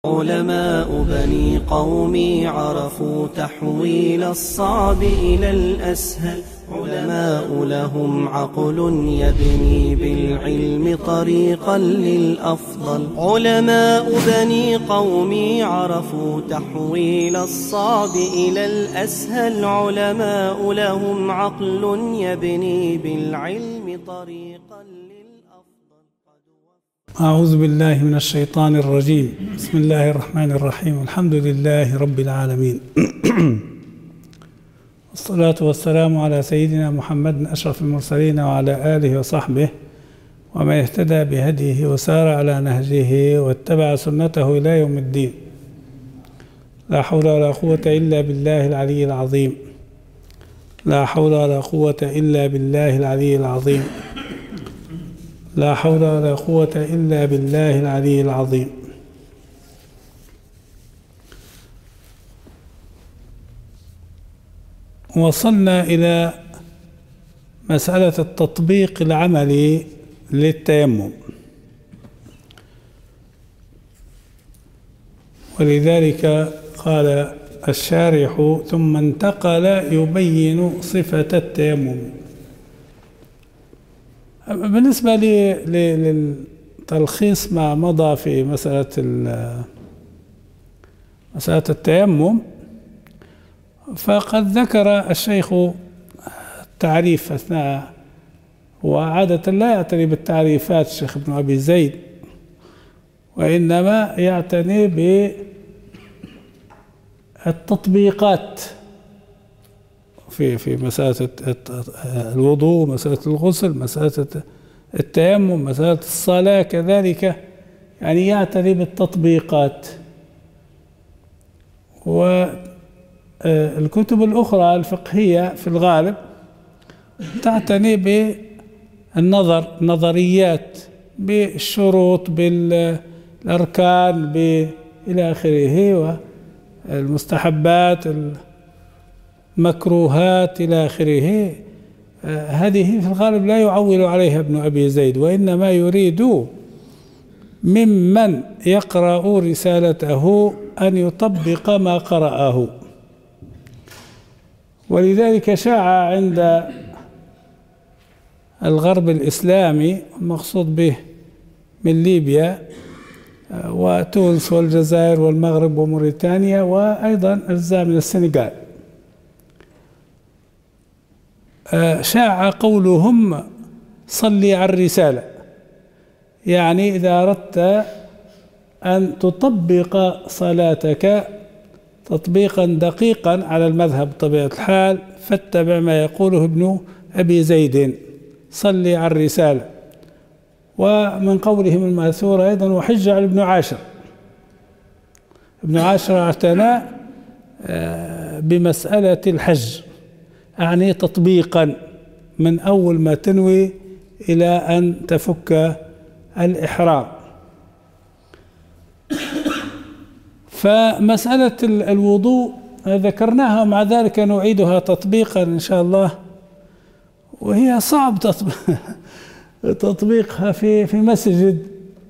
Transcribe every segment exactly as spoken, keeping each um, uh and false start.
علماء بني قومي عرفوا تحويل الصعب إلى الأسهل. علماء لهم عقل يبني بالعلم طريقا للأفضل. علماء بني قومي عرفوا تحويل الصعب إلى الأسهل. علماء لهم عقل يبني بالعلم طريقا للأفضل. أعوذ بالله من الشيطان الرجيم. بسم الله الرحمن الرحيم. الحمد لله رب العالمين. والصلاة والسلام على سيدنا محمد أشرف المرسلين وعلى آله وصحبه ومن اهتدى بهديه وسار على نهجه واتبع سنته إلى يوم الدين. لا حول ولا قوة إلا بالله العلي العظيم. لا حول ولا قوة إلا بالله العلي العظيم. لا حول ولا قوة إلا بالله العلي العظيم. وصلنا إلى مسألة التطبيق العملي للتيمم، ولذلك قال الشارح ثم انتقل يبين صفة التيمم. بالنسبة للتلخيص ما مضى في مسألة مسألة التيمم، فقد ذكر الشيخ التعريف أثناء، وعادة لا يعتني بالتعريفات الشيخ ابن أبي زيد، وإنما يعتني بالتطبيقات في في مسألة الوضوء، مسألة الغسل، مسألة التيمم، مسألة الصلاة كذلك، يعني يعتني بالتطبيقات. والكتب الأخرى الفقهية في الغالب تعتني بالنظر، نظريات، بالشروط، بالأركان، إلى آخره، والمستحبات، مكروهات إلى آخره. هذه في الغالب لا يعول عليها ابن أبي زيد، وإنما يريد ممن يقرأ رسالته أن يطبق ما قرأه. ولذلك شاع عند الغرب الإسلامي، المقصود به من ليبيا وتونس والجزائر والمغرب وموريتانيا وأيضا أجزاء من السنغال، شاع قولهم صلي على الرسالة، يعني إذا أردت أن تطبق صلاتك تطبيقا دقيقا على المذهب بطبيعة الحال فاتبع ما يقوله ابن أبي زيد، صلي على الرسالة. ومن قولهم المأثور أيضا وحج على ابن عاشر. ابن عاشر اعتنى بمسألة الحج، أعني تطبيقا من أول ما تنوي إلى أن تفك الإحرام. فمسألة الوضوء ذكرناها، ومع ذلك نعيدها تطبيقا إن شاء الله، وهي صعب تطبيقها في في مسجد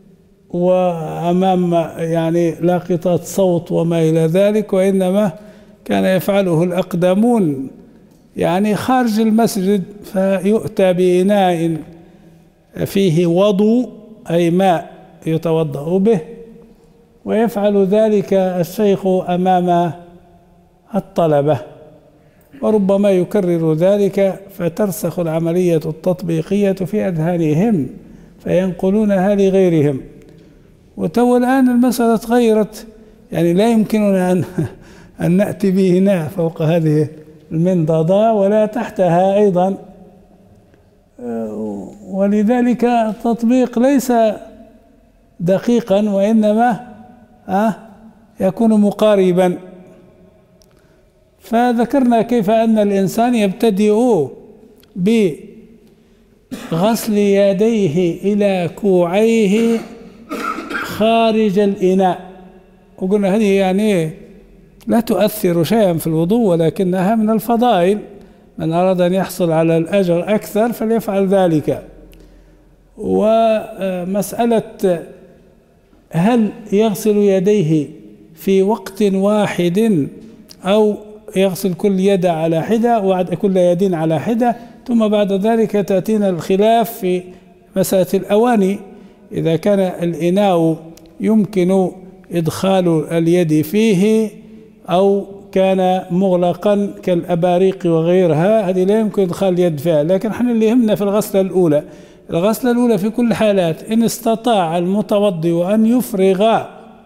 وأمام يعني لاقطات صوت وما إلى ذلك، وإنما كان يفعله الأقدمون يعني خارج المسجد، فيؤتى بإناء فيه وضوء أي ماء يتوضأ به، ويفعل ذلك الشيخ أمام الطلبة، وربما يكرر ذلك فترسخ العملية التطبيقية في أذهانهم فينقلونها لغيرهم. وتو الآن المسألة تغيرت، يعني لا يمكننا أن أن نأتي بإناء فوق هذه المنضدة ولا تحتها أيضا، ولذلك التطبيق ليس دقيقا، وإنما يكون مقاربا. فذكرنا كيف أن الإنسان يبتدئ بغسل يديه إلى كوعيه خارج الإناء، وقلنا هذه يعني لا تؤثر شيئا في الوضوء، ولكنها من الفضائل، من أراد أن يحصل على الأجر أكثر فليفعل ذلك. ومسألة هل يغسل يديه في وقت واحد أو يغسل كل يد على حدة وكل يد على حدة؟ ثم بعد ذلك تأتينا الخلاف في مسألة الأواني، إذا كان الإناء يمكن إدخال اليد فيه أو كان مغلقا كالأباريق وغيرها، هذه لا يمكن إدخال اليد فيها. لكن احنا اللي يهمنا في الغسلة الأولى، الغسلة الأولى في كل حالات إن استطاع المتوضئ أن يفرغ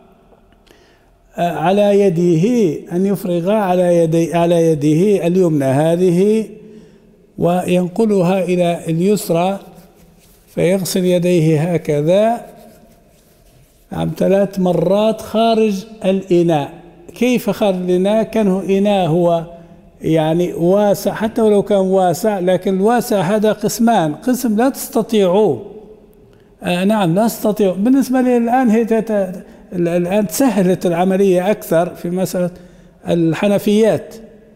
على يده أن يفرغ على يدي على يده اليمنى هذه وينقلها إلى اليسرى، فيغسل يديه هكذا عم ثلاث مرات خارج الإناء. كيف خارج الإناء؟ كانه إناء هو يعني واسع، حتى ولو كان واسع، لكن الواسع هذا قسمان، قسم لا تستطيعوه. آه نعم لا تستطيعوا. بالنسبة لي الآن هي الآن تسهلت العملية أكثر في مسألة الحنفيات،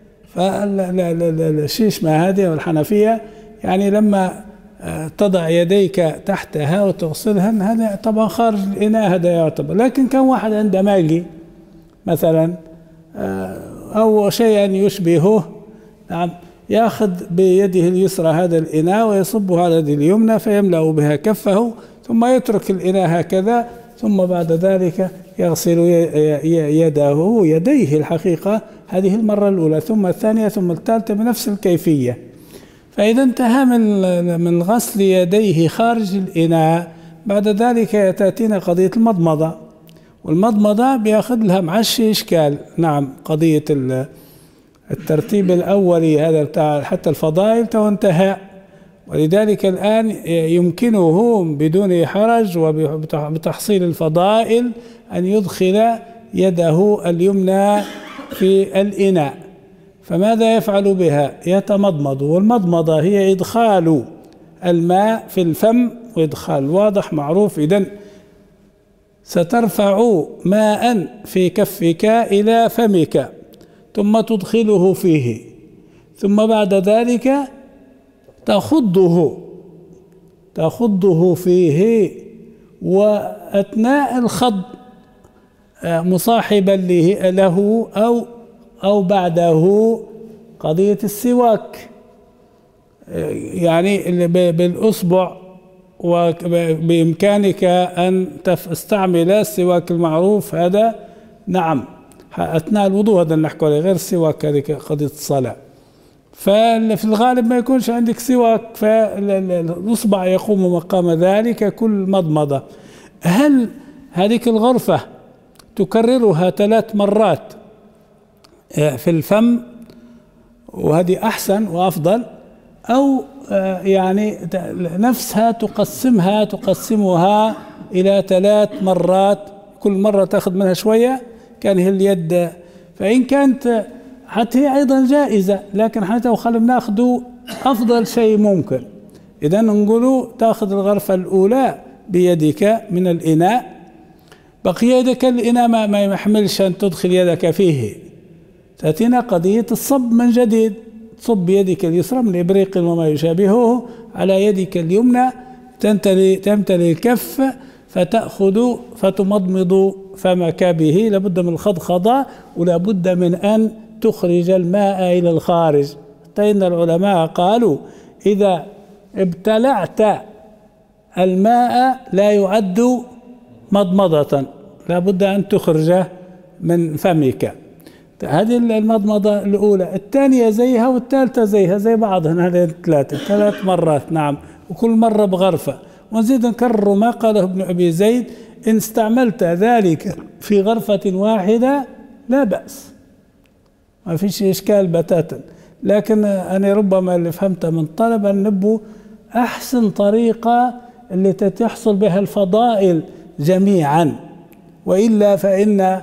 فالشيشمة هذه والحنفية يعني لما تضع يديك تحتها وتغسلهن هذا طبعا خارج الإناء هذا يعتبر. لكن كان واحد عنده ماجي مثلا أو شيئا يشبهه، نعم، يأخذ بيده اليسرى هذا الإناء ويصبه على يده اليمنى فيملأ بها كفه، ثم يترك الإناء هكذا، ثم بعد ذلك يغسل يده يديه الحقيقة هذه المرة الأولى، ثم الثانية، ثم الثالثة بنفس الكيفية. فإذا انتهى من من غسل يديه خارج الإناء، بعد ذلك تأتينا قضية المضمضة، والمضمضة بياخذ لها معشي إشكال. نعم، قضية الترتيب الأولي هذا بتاع حتى الفضائل تو انتهى، ولذلك الآن يمكنه بدون حرج وبتحصيل الفضائل أن يدخل يده اليمنى في الإناء. فماذا يفعل بها؟ يتمضمض، والمضمضة هي إدخال الماء في الفم، وإدخال واضح معروف. إذن سترفع ماء في كفك إلى فمك ثم تدخله فيه، ثم بعد ذلك تخضه تخضه فيه، وأثناء الخض مصاحبا له أو أو بعده قضية السواك، يعني بالأصبع، وبإمكانك أن تستعمل السواك المعروف هذا. نعم، أثناء الوضوء هذا نحكي عليه، غير السواك هذه قضية الصلاة. ففي الغالب ما يكونش عندك سواك، فالإصبع يقوم مقام ذلك كل مضمضة. هل هذه الغرفة تكررها ثلاث مرات في الفم وهذه أحسن وأفضل، أو يعني نفسها تقسمها تقسمها إلى ثلاث مرات، كل مرة تأخذ منها شوية كان هي اليد؟ فإن كانت حتى هي أيضا جائزة، لكن حتى وخلنا ناخذ أفضل شيء ممكن. إذا نقولوا تأخذ الغرفة الأولى بيدك من الإناء، بقي يدك الإناء ما يحملش أن تدخل يدك فيه، تأتينا قضية الصب من جديد. تصب بيدك اليسرى من إبريق وما يشابهه على يدك اليمنى، تمتلي تمتلي الكف فتأخذ فتمضمض فمك به، لابد من الخضخضة ولابد من أن تخرج الماء إلى الخارج. حتى إن العلماء قالوا إذا ابتلعت الماء لا يعد مضمضة، لابد أن تخرج من فمك. هذه المضمضة الأولى. الثانية زيها والثالثة زيها زي بعضهن، هذه الثلاثة ثلاث مرات. نعم، وكل مرة بغرفة. ونزيد نكرر ما قاله ابن أبي زيد: إن استعملت ذلك في غرفة واحدة لا بأس، ما فيش إشكال بتاتا. لكن أنا ربما اللي فهمته من طلب أن نبو أحسن طريقة اللي تحصل بها الفضائل جميعا، وإلا فإن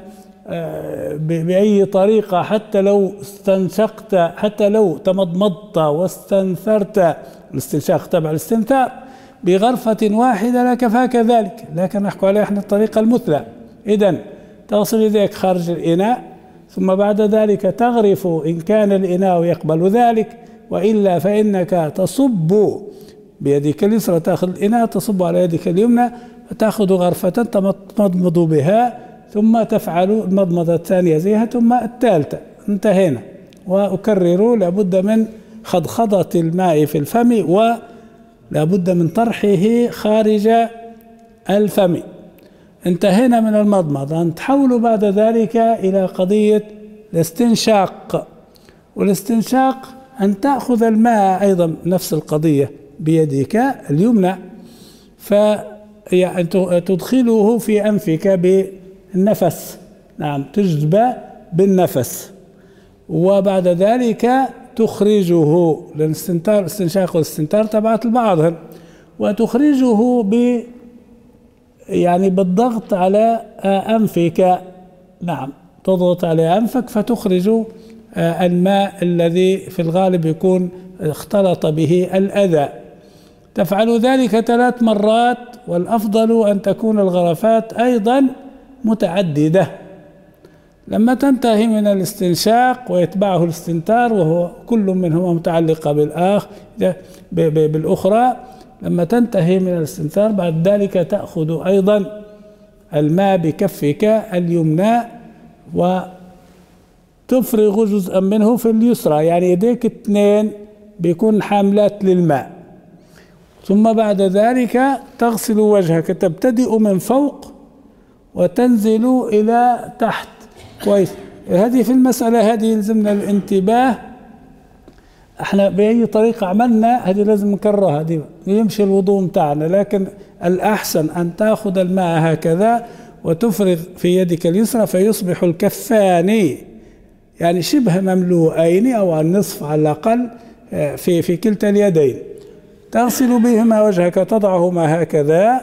بأي طريقة حتى لو استنشقت، حتى لو تمضمضت واستنثرت، الاستنشاق تبع الاستنثار، بغرفة واحدة لكفاك ذلك. لكن نحكي عليه احنا الطريقة المثلى. إذن تغسل يديك خارج الإناء، ثم بعد ذلك تغرف إن كان الإناء يقبل ذلك، وإلا فإنك تصب بيدك اليسرى، تأخذ الإناء تصب على يدك اليمنى، تأخذ غرفة تمضمض بها، ثم تفعل المضمضة الثانية زيها ثم الثالثة، انتهينا. وأكرر لابد من خضخضة الماء في الفم ولابد من طرحه خارج الفم. انتهينا من المضمضة. نتحول بعد ذلك إلى قضية الاستنشاق. والاستنشاق أن تأخذ الماء أيضا نفس القضية بيدك اليمنى، فتدخله في أنفك بالنفس، نعم تجذب بالنفس، وبعد ذلك تخرجه، لأن الاستنشاق والاستنتار تبعت لبعضهم، وتخرجه ب يعني بالضغط على أنفك، نعم تضغط على أنفك فتخرج الماء الذي في الغالب يكون اختلط به الأذى. تفعل ذلك ثلاث مرات، والأفضل أن تكون الغرفات أيضا متعددة. لما تنتهي من الاستنشاق ويتبعه الاستنتار وهو كل منهما متعلقة بالآخر بالأخرى، لما تنتهي من الاستنتار بعد ذلك تأخذ أيضا الماء بكفك اليمنى وتفرغ جزءا منه في اليسرى، يعني يديك اثنين بيكون حاملات للماء. ثم بعد ذلك تغسل وجهك، تبتدئ من فوق وتنزل إلى تحت. كويس. هذه في المسألة هذه يلزمنا الانتباه. احنا بأي طريقة عملنا هذه لازم نكررها، هذه يمشي الوضوء متاعنا، لكن الأحسن أن تأخذ الماء هكذا وتفرغ في يدك اليسرى فيصبح الكفان يعني شبه مملوءين أو النصف على الأقل في في كلتا اليدين. تغسل بهما وجهك، تضعهما هكذا،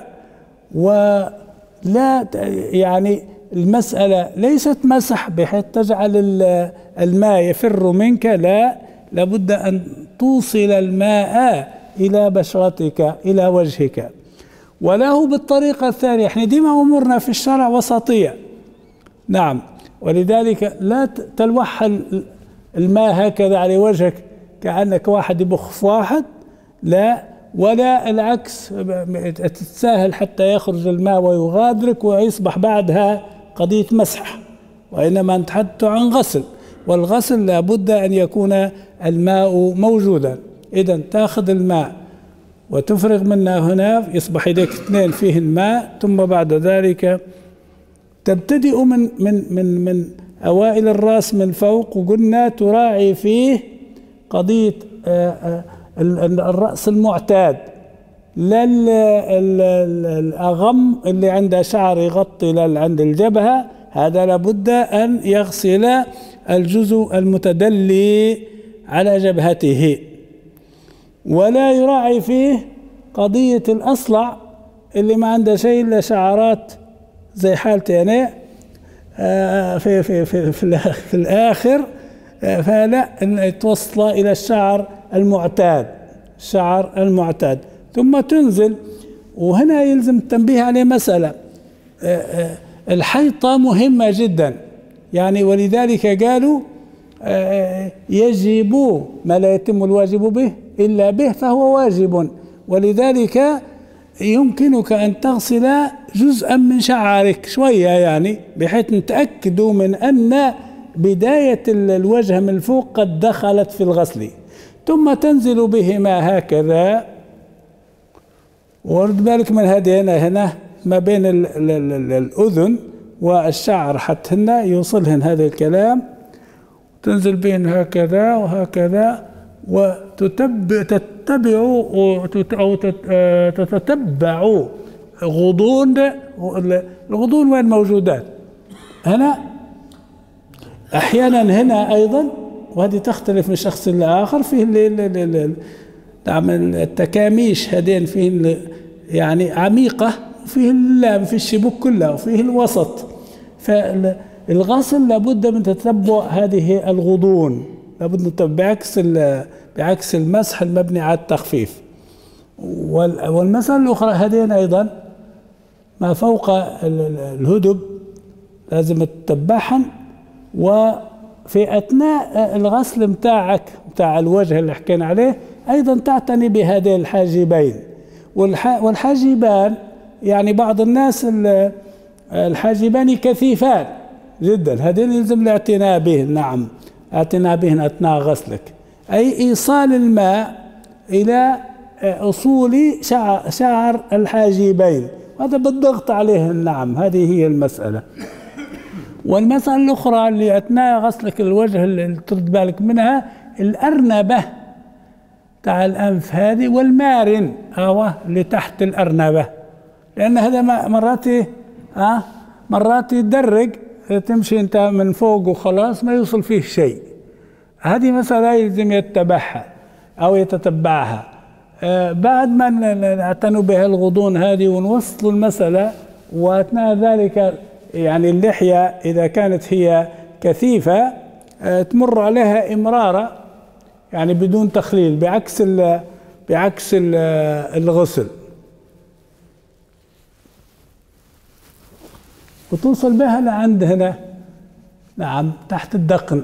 ولا يعني المسألة ليست مسح بحيث تجعل الماء يفر منك، لا، لابد أن توصل الماء إلى بشرتك إلى وجهك. وله بالطريقة الثانية، احنا ديما أمورنا في الشرع وسطية، نعم، ولذلك لا تلوح الماء هكذا على وجهك كأنك واحد يبخ في واحد، لا، ولا العكس تتساهل حتى يخرج الماء ويغادرك ويصبح بعدها قضية مسح، وإنما نتحدث عن غسل، والغسل لابد أن يكون الماء موجودا. إذن تأخذ الماء وتفرغ منه هنا، يصبح يديك اثنين فيه الماء، ثم بعد ذلك تبتدئ من من من من أوائل الرأس من فوق، وقلنا تراعي فيه قضية الرأس المعتاد، لا الأغم اللي عنده شعر يغطي عند الجبهة، هذا لابد أن يغسل الجزء المتدلي على جبهته. ولا يراعي فيه قضية الأصلع اللي ما عنده شيء إلا شعرات زي حالتي أنا في في في في, في الآخر، فلا توصل إلى الشعر المعتاد، الشعر المعتاد، ثم تنزل. وهنا يلزم التنبيه على مسألة، الحيطة مهمة جدا، يعني ولذلك قالوا يجب ما لا يتم الواجب به إلا به فهو واجب، ولذلك يمكنك أن تغسل جزءا من شعرك شوية، يعني بحيث نتأكد من أن بداية الوجه من فوق قد دخلت في الغسل، ثم تنزل بهما هكذا. ورد بالك من هذه هنا هنا ما بين ال ال ال الأذن والشعر حتى هنا يوصلهن هذا الكلام، تنزل بين هكذا وهكذا، وتتبع تتبع أو تتتبع غضون. الغضون وين موجودات؟ هنا أحيانا هنا أيضا، وهذه تختلف من شخص لآخر، فيه نعم التكاميش هذين فيه يعني عميقة، وفيه اللام في الشبك كلها، وفيه الوسط. فالغسل لابد من تتبع هذه الغضون، لابد من بعكس بعكس المسح المبني على التخفيف. والمسألة الأخرى هذين أيضا ما فوق الهدب لازم تتبعهن، وفي أثناء الغسل متاعك متاع الوجه اللي حكينا عليه أيضا تعتني بهذين الحاجبين. والحاجبان يعني بعض الناس الحاجبان كثيفان جدا، هذين يلزم الاعتناء به. نعم، اعتناء به أثناء غسلك، أي إيصال الماء إلى أصول شعر, شعر الحاجبين، هذا بالضغط عليه. نعم، هذه هي المسألة. والمسألة الأخرى اللي أثناء غسلك الوجه اللي ترد بالك منها، الأرنبة تاع الأنف هذه، والمارن أوه اللي تحت الأرنبة، لأن هذا مرات آه مرات يدرج، تمشي أنت من فوق وخلاص ما يوصل فيه شيء. هذه مسألة يلزم يتبعها أو يتتبعها. آه بعد ما نعتنوا بها الغضون هذه ونوصلوا المسألة، وأثناء ذلك يعني اللحية إذا كانت هي كثيفة آه تمر عليها إمرارة، يعني بدون تخليل، بعكس ال بعكس ال الغسل، وتوصل بها لعند هنا. نعم، تحت الدقن.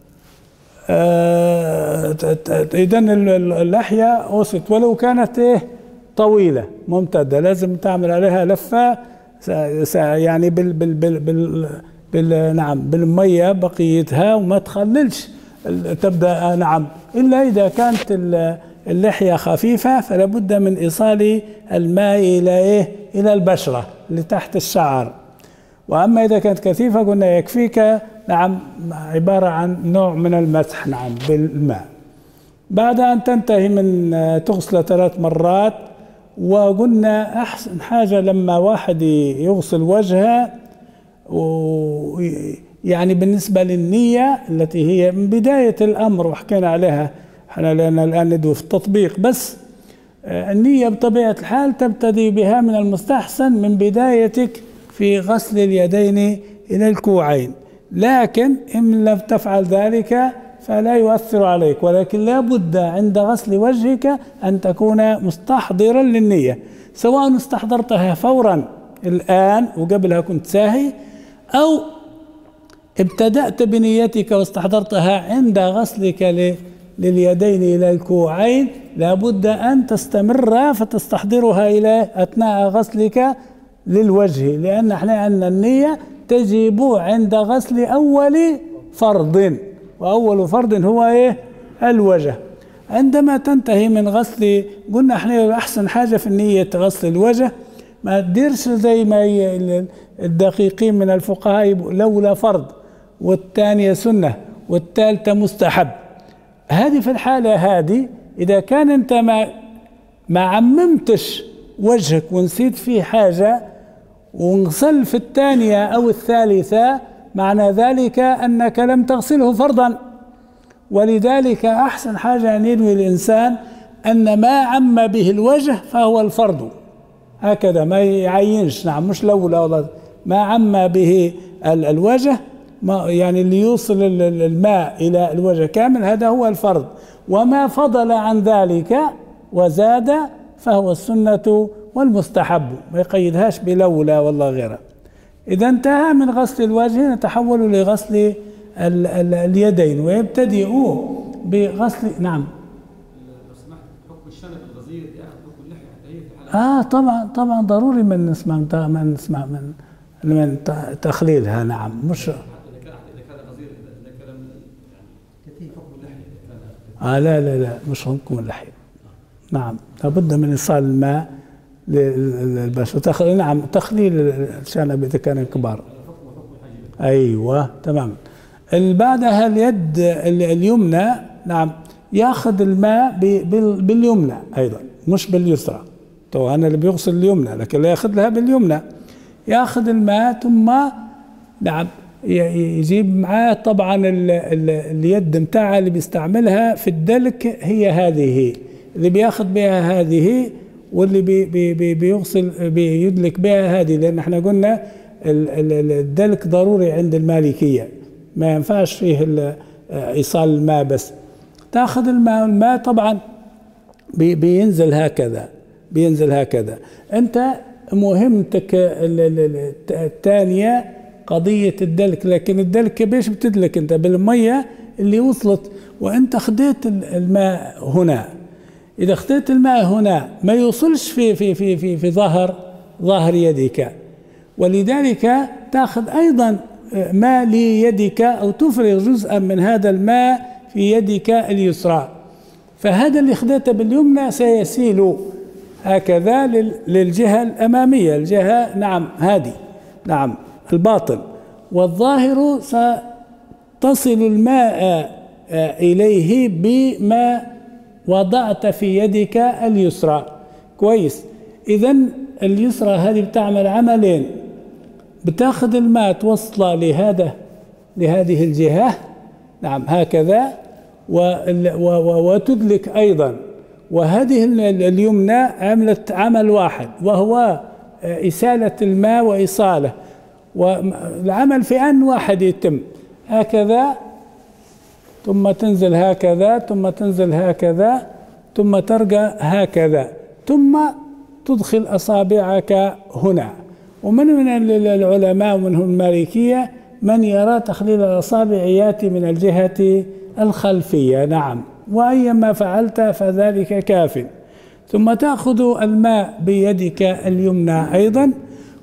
آه إذن اللحية وصلت، ولو كانت إيه طويلة ممتدة لازم تعمل عليها لفة يعني بال بال بال بال, بال نعم بالمية بقيتها، وما تخللش تبدأ. نعم، إلا إذا كانت اللحية خفيفة فلا بد من إيصال الماء إلى إيه إلى البشرة اللي تحت الشعر. وأما إذا كانت كثيفة قلنا يكفيك نعم عبارة عن نوع من المسح نعم بالماء. بعد أن تنتهي من تغسل ثلاث مرات، وقلنا أحسن حاجة لما واحد يغسل وجهه يعني بالنسبة للنية التي هي من بداية الأمر وحكينا عليها احنا، لأن الآن ندوي في التطبيق بس. النية بطبيعة الحال تبتدي بها من المستحسن من بدايتك في غسل اليدين إلى الكوعين، لكن إن لم تفعل ذلك فلا يؤثر عليك، ولكن لا بد عند غسل وجهك أن تكون مستحضرا للنية، سواء استحضرتها فورا الآن وقبلها كنت ساهي، أو ابتدأت بنيتك واستحضرتها عند غسلك لليدين إلى الكوعين، لا بد أن تستمر فتستحضرها إلى أثناء غسلك للوجه، لأن احنا عندنا النية تجب عند غسل أول فرض، وأول فرض هو إيه؟ الوجه. عندما تنتهي من غسل، قلنا احنا أحسن حاجة في النية غسل الوجه، ما تديرش زي ما الدقيقين من الفقهاء لولا فرض والثانية سنة والثالثة مستحب. هذه في الحالة هذه إذا كان أنت ما ما عممتش وجهك ونسيت فيه حاجة وانغسل في الثانية أو الثالثة، معنى ذلك أنك لم تغسله فرضا. ولذلك أحسن حاجة أن ينوي الإنسان أن ما عم به الوجه فهو الفرض، هكذا ما يعينش. نعم، مش لولا والله، ما عم به الوجه، ما يعني اللي يوصل الماء إلى الوجه كامل هذا هو الفرض، وما فضل عن ذلك وزاد فهو السنة والمستحب، ما يقيدهاش بلولا والله غيره. إذا انتهى من غسل الوجه نتحول لغسل ال ال اليدين، ويبتدئ بغسل. نعم. لو سمحت، حكم الشنب الغزير يعني حكم اللحية هي في حالة اه طبعا طبعا ضروري من نسمع من نسمع من من تخليلها. نعم، مش إذا كان إذا كان غزير إذا كان يعني كثير حكم اللحية. اه لا لا لا مش حكم اللحية. نعم، لابد من إيصال الماء للبشرة. تخليل نعم تخليل الشنب إذا كان كبار. أيوة تمام. بعدها اليد اليمنى نعم ياخذ الماء باليمنى أيضا مش باليسرى. طبعا أنا اللي بيغسل اليمنى لكن لا ياخذ لها باليمنى. ياخذ الماء ثم نعم يجيب معاه طبعا ال ال اليد متاعها اللي بيستعملها في الدلك هي هذه اللي بياخذ بها هذه، واللي بي بي بي بيغسل بيدلك بها هذه، لأن احنا قلنا الدلك ضروري عند المالكية، ما ينفعش فيه إيصال الماء بس. تأخذ الماء، الماء طبعا بي بينزل هكذا بينزل هكذا. أنت مهمتك الثانية قضية الدلك، لكن الدلك بيش بتدلك أنت بالمية اللي وصلت، وأنت خديت الماء هنا. إذا خديت الماء هنا ما يوصلش في في في في في ظهر ظهر يدك، ولذلك تأخذ أيضا ماء ليدك أو تفرغ جزءا من هذا الماء في يدك اليسرى، فهذا اللي خذته باليمنى سيسيل هكذا للجهة الأمامية، الجهة نعم هذه نعم الباطن، والظاهر ستصل الماء إليه بما وضعت في يدك اليسرى. كويس، إذن اليسرى هذه بتعمل عملين، بتاخذ الماء توصله لهذا لهذه الجهة نعم هكذا وتدلك أيضا، وهذه اليمنى عملت عمل واحد وهو إسالة الماء وإيصاله، والعمل في آن واحد يتم هكذا، ثم تنزل هكذا، ثم تنزل هكذا، ثم ترجع هكذا، ثم تدخل أصابعك هنا. ومن من العلماء ومنهم المالكية من يرى تخليل الأصابع يأتي من الجهة الخلفية نعم، وأيما فعلت فذلك كاف. ثم تأخذ الماء بيدك اليمنى أيضا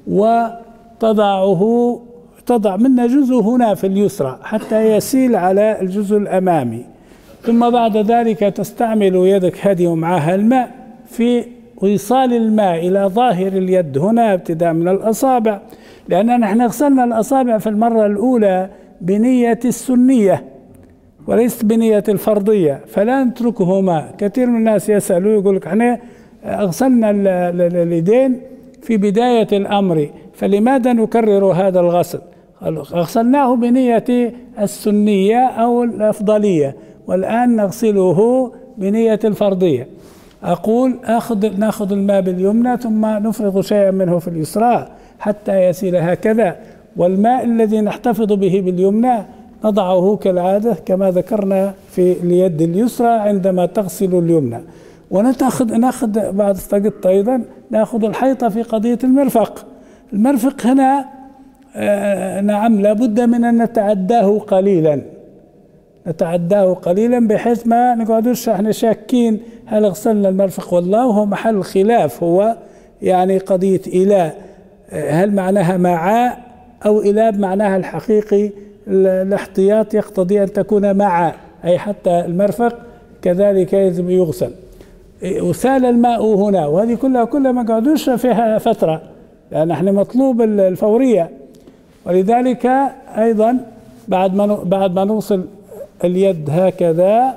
وتضعه تضع منه جزء هنا في اليسرى حتى يسيل على الجزء الأمامي، ثم بعد ذلك تستعمل يدك هذه ومعها الماء في إيصال الماء إلى ظاهر اليد هنا ابتداء من الأصابع، لأننا نحن غسلنا الأصابع في المرة الأولى بنية السنية وليست بنية الفرضية، فلا نتركهما. كثير من الناس يسألوا يقول لك احنا غسلنا اليدين في بداية الأمر فلماذا نكرر هذا الغسل؟ غسلناه بنية السنية أو الأفضلية والآن نغسله بنية الفرضية. أقول أخذ نأخذ الماء باليمنى ثم نفرغ شيئا منه في اليسرى حتى يسيل هكذا، والماء الذي نحتفظ به باليمنى نضعه كالعادة كما ذكرنا في اليد اليسرى عندما تغسل اليمنى. ونأخذ نأخذ بعد استقط أيضا نأخذ الحيطة في قضية المرفق. المرفق هنا آه نعم لابد من أن نتعداه قليلا نتعداه قليلا بحيث ما نقعدوش احنا شاكين هل غسلنا المرفق والله، وهو محل خلاف، هو يعني قضية إله هل معناها معاء أو إله بمعناها الحقيقي. الاحتياط يقتضي أن تكون معاء أي حتى المرفق كذلك يجب يغسل. وسال الماء هنا، وهذه كلها كلها ما قعدوش فيها فترة لأن احنا مطلوب الفورية، ولذلك أيضا بعد ما بعد ما نوصل اليد هكذا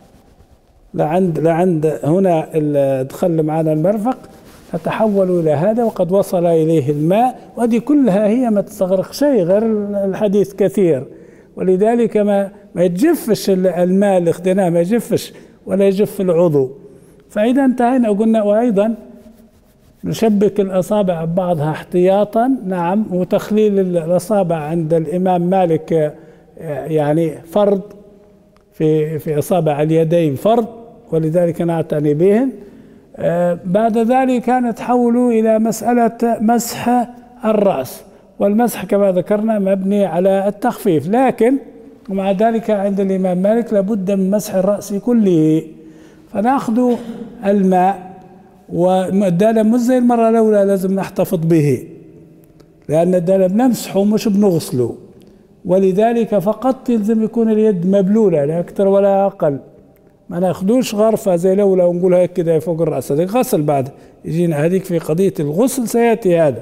لعند لعند هنا دخل معنا المرفق نتحول إلى هذا وقد وصل إليه الماء، وهذه كلها هي ما تستغرق شيء غير الحديث كثير، ولذلك ما ما يجفش الماء اللي اخذناه ما يجفش ولا يجف العضو. فإذا انتهينا وقلنا وأيضا نشبك الأصابع ببعضها احتياطا نعم، وتخليل الأصابع عند الإمام مالك يعني فرض في في أصابع اليدين فرض، ولذلك نعتني بهن. آه بعد ذلك نتحول إلى مسألة مسح الرأس، والمسح كما ذكرنا مبني على التخفيف، لكن ومع ذلك عند الإمام مالك لابد من مسح الرأس كله. فنأخذ الماء والدلم مش زي المرة الأولى لازم نحتفظ به، لأن الدلم بنمسحه مش بنغسله، ولذلك فقط يلزم يكون اليد مبلولة لا أكثر ولا أقل، ما ناخدوش غرفة زي الأولى ونقول هيك كده فوق الرأس، هذيك غسل بعد يجينا هذيك في قضية الغسل سيأتي هذا.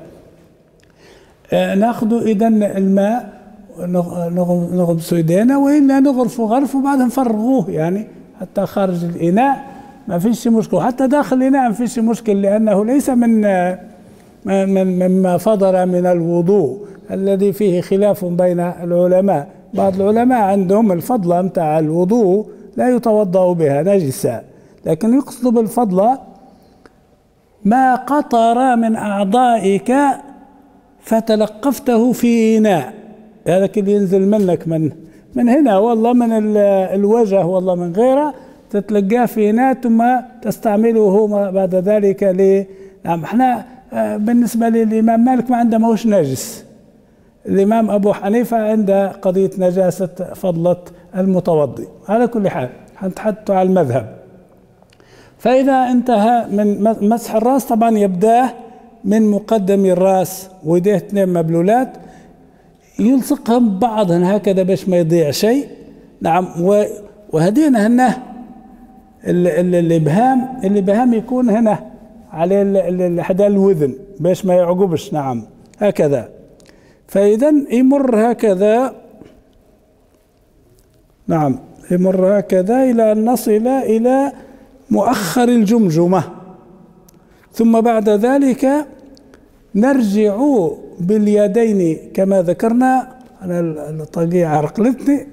آه ناخذ إذن الماء نغمس يدينا وإلا نغرفه غرف وبعدها نفرغوه يعني حتى خارج الإناء ما فيش مشكلة، حتى داخل الإناء ما فيش مشكلة لأنه ليس من مما فضل من الوضوء الذي فيه خلاف بين العلماء. بعض العلماء عندهم الفضلة متاع الوضوء لا يتوضأ بها نجسة، لكن يقصد بالفضلة ما قطر من أعضائك فتلقفته في إناء، هذا اللي ينزل منك من من هنا والله من الوجه والله من غيره تتلقاه في إناء ثم تستعمله بعد ذلك ل نعم. احنا بالنسبة للإمام مالك ما عنده موش نجس، الإمام أبو حنيفة عنده قضية نجاسة فضلة المتوضي. على كل حال هنتحدث على المذهب. فإذا انتهى من مسح الرأس طبعا يبدأ من مقدم الراس ويديه اثنين مبلولات، يلصقهم ببعضهن هكذا باش ما يضيع شيء. نعم. وهدينا هنا الابهام، الابهام يكون هنا على حدا الوذن باش ما يعقبش. نعم هكذا. فإذا يمر هكذا، نعم يمر هكذا إلى أن نصل إلى مؤخر الجمجمة، ثم بعد ذلك نرجع باليدين كما ذكرنا. أنا الطاقية عرقلتني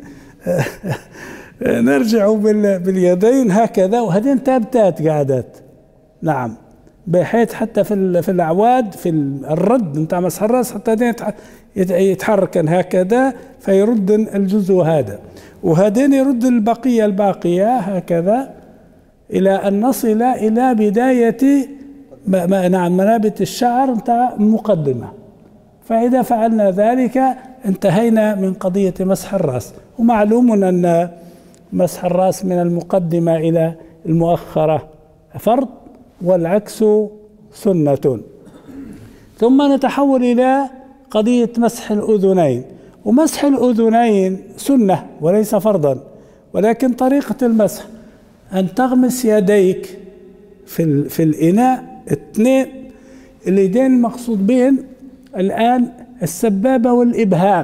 نرجع باليدين هكذا، وهذين ثابتات قاعدات. نعم. بحيث حتى في في الأعواد في الرد نتاع مسح الراس حتى هذين يتحركن هكذا فيرد الجزء هذا، وهذين يرد البقية الباقية هكذا إلى أن نصل إلى بداية نعم منابت الشعر نتاع المقدمة. فإذا فعلنا ذلك انتهينا من قضية مسح الرأس. ومعلوم أن مسح الرأس من المقدمة إلى المؤخرة فرض، والعكس سنة. ثم نتحول إلى قضية مسح الأذنين. ومسح الأذنين سنة وليس فرضا، ولكن طريقة المسح أن تغمس يديك في, في الإناء اثنين، اليدين المقصود بهن الآن السبابة والإبهام،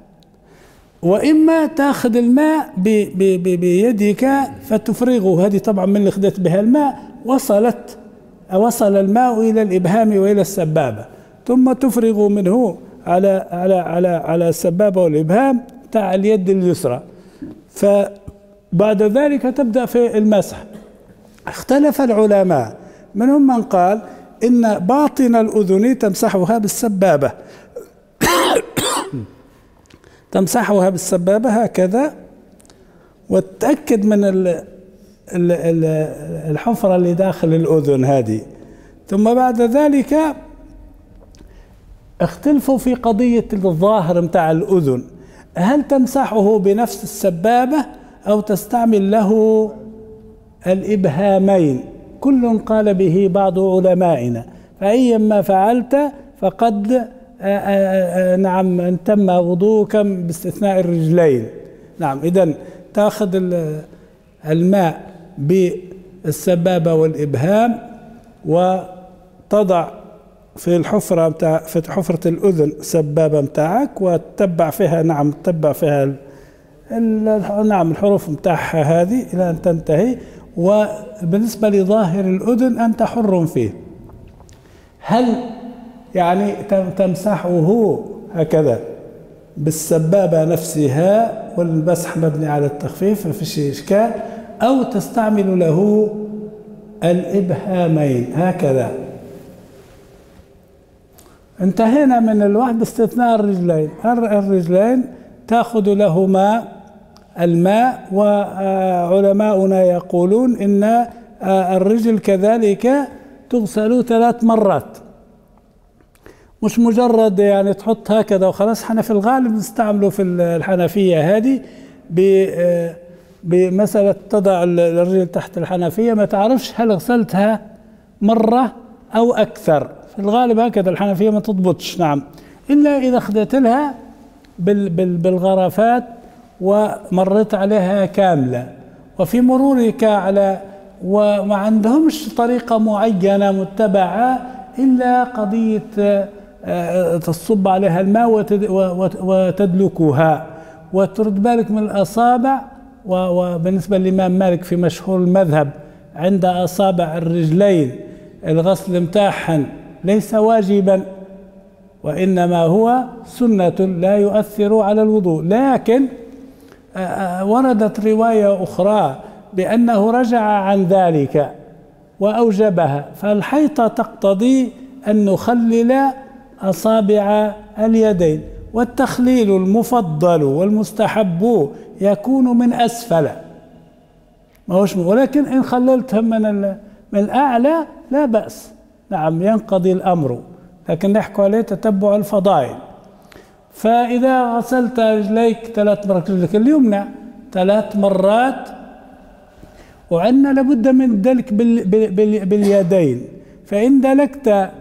وإما تأخذ الماء بيدك فتفرغه. هذه طبعا من اللي خدت بها الماء وصلت وصل الماء إلى الإبهام وإلى السبابة، ثم تفرغ منه على على على على السبابة والإبهام تاع اليد اليسرى. فبعد ذلك تبدأ في المسح. اختلف العلماء، منهم من قال إن باطن الأذن تمسحها بالسبابة تمسحها بالسبابة هكذا، وتأكد من الحفرة اللي داخل الأذن هذه. ثم بعد ذلك اختلفوا في قضية الظاهر متاع الأذن، هل تمسحه بنفس السبابة أو تستعمل له الإبهامين؟ كل قال به بعض علمائنا، فأيما فعلت فقد آآ آآ نعم تم وضوءك باستثناء الرجلين. نعم. إذن تأخذ الماء بالسبابة والإبهام وتضع في الحفرة متاع في حفرة الأذن السبابة متاعك وتتبع فيها نعم تتبع فيها نعم الحروف متاعها هذه إلى أن تنتهي. وبالنسبة لظاهر الأذن أنت حر فيه، هل يعني تمسحه هكذا بالسبابة نفسها والمسح مبني على التخفيف ما فيش إشكال، أو تستعمل له الإبهامين هكذا. انتهينا من الواحد باستثناء الرجلين. الرجلين تأخذ لهما الماء، وعلماؤنا يقولون إن الرجل كذلك تغسل ثلاث مرات، مش مجرد يعني تحط هكذا وخلاص. احنا في الغالب نستعمله في الحنفية هذه بمسألة تضع الرجل تحت الحنفية ما تعرفش هل غسلتها مرة أو أكثر. في الغالب هكذا الحنفية ما تضبطش. نعم. إلا إذا أخذت لها بالغرفات ومرت عليها كاملة. وفي مرورك على وما عندهمش طريقة معينة متبعة إلا قضية تصب عليها الماء وتدلكها وترد بالك من الأصابع. وبالنسبة للإمام مالك في مشهور المذهب عند أصابع الرجلين الغسل متاحا ليس واجبا، وإنما هو سنة لا يؤثر على الوضوء. لكن وردت رواية أخرى بأنه رجع عن ذلك وأوجبها، فالحيطة تقتضي أن نخلل أصابع اليدين، والتخليل المفضل والمستحب يكون من أسفل ما هوش، ولكن إن خللتهم من من الأعلى لا بأس. نعم ينقضي الأمر، لكن نحكي عليه تتبع الفضائل. فإذا غسلت رجليك ثلاث مرات، رجلك اليمنى ثلاث مرات، وعندنا لابد من الدلك باليدين. فإن دلكت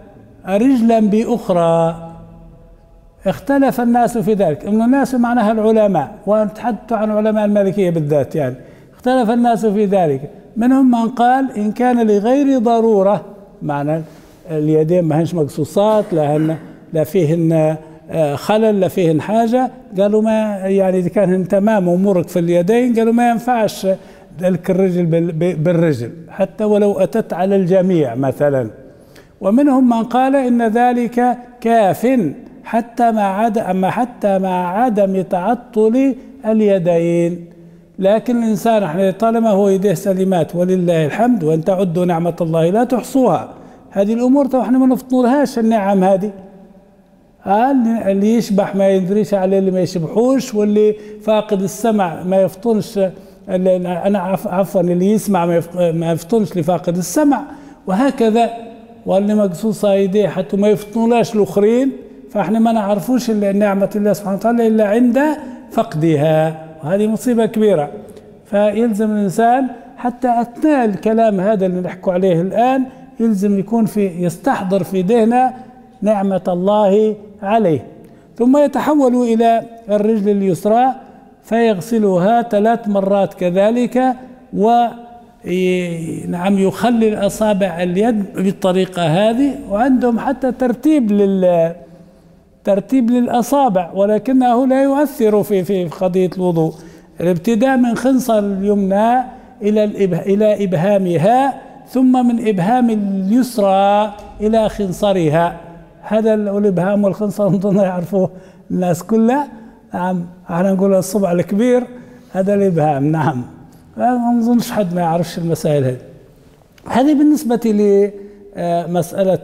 رجلا بأخرى. اختلف الناس في ذلك. ابن الناس معناها العلماء، ونتحدث عن علماء المالكية بالذات يعني. اختلف الناس في ذلك، منهم من قال إن كان لغير ضرورة، معنى اليدين ما هنش مقصوصات، لا, هن لا فيهن خلل لا فيهن حاجة، قالوا ما يعني إذا كان تمام أمورك في اليدين قالوا ما ينفعش دلك الرجل بالرجل حتى ولو أتت على الجميع مثلا. ومنهم من قال إن ذلك كاف حتى مع عدم أما حتى مع عدم تعطل اليدين. لكن الإنسان احنا طالما هو يديه سليمات ولله الحمد، وأن تعدوا نعمة الله لا تحصوها، هذه الأمور طبعا احنا ما نفطنولهاش النعم هذه. اللي يشبح ما يدريش عليه اللي ما يشبحوش، واللي فاقد السمع ما يفطنش، أنا عفوا اللي يسمع ما يفطنش لفاقد السمع، وهكذا. واللي مقصوصة يديه حتى ما يفطنولاش الآخرين، فاحنا ما نعرفوش نعمة الله سبحانه وتعالى إلا عند فقدها، وهذه مصيبة كبيرة. فيلزم الإنسان حتى أثناء الكلام هذا اللي نحكوا عليه الآن يلزم يكون في يستحضر في ذهنه نعمة الله عليه. ثم يتحول إلى الرجل اليسرى فيغسلها ثلاث مرات كذلك، و نعم يخلل أصابع اليد بالطريقة هذه. وعندهم حتى ترتيب لل ترتيب للأصابع، ولكنه لا يؤثر في في قضية الوضوء. الابتداء من خنصر اليمنى إلى إلى إبهامها، ثم من إبهام اليسرى إلى خنصرها. هذا الإبهام والخنصر نظن يعرفوه الناس كلها. نعم احنا نقول الصبع الكبير هذا الإبهام. نعم ما نظنش حد ما يعرفش المسائل هذه. هذه بالنسبة لمسألة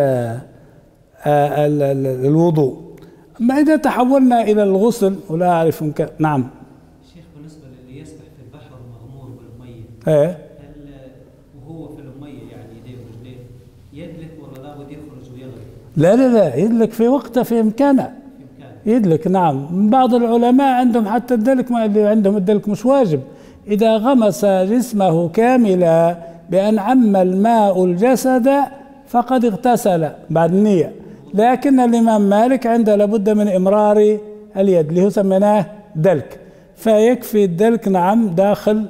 الوضوء. أما إذا تحولنا إلى الغسل ولا أعرف إن كان نعم. شيخ بالنسبة للي يسبح في البحر ومأمور بالمية، إيه هل وهو في المية يعني يديه ورجليه يدلك ولا لابد يخرج ويغرق؟ لا لا لا يدلك في وقته في إمكانه. يدلك نعم. من بعض العلماء عندهم حتى الدلك، ما اللي عندهم الدلك مش واجب. إذا غمس جسمه كاملا بأن عم الماء الجسد فقد اغتسل بعد النية. لكن الإمام مالك عنده لابد من إمرار اليد اللي هو سميناه دلك، فيكفي الدلك نعم داخل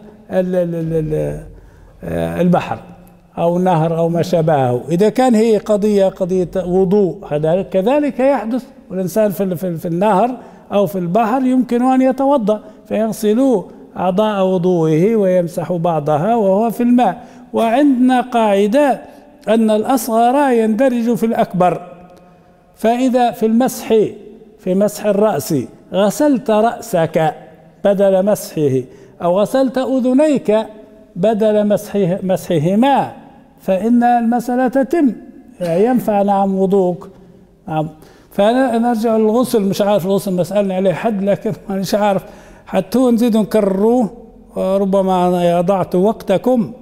البحر أو نهر أو ما شابهه. إذا كان هي قضية قضية وضوء كذلك يحدث، والإنسان في, في, في النهر أو في البحر يمكن أن يتوضأ فيغسلوا أعضاء وضوئه ويمسح بعضها وهو في الماء. وعندنا قاعدة أن الأصغر يندرج في الأكبر، فإذا في المسح في مسح الرأس غسلت رأسك بدل مسحه، أو غسلت أذنيك بدل مسحه مسحهما، فإن المسألة تتم ينفع نعم وضوءك. نعم. فأنا نرجع للغسل، مش عارف الغسل مسألني عليه حد، لكن مش عارف حتى نزيد نكرروه وربما ضعت وقتكم.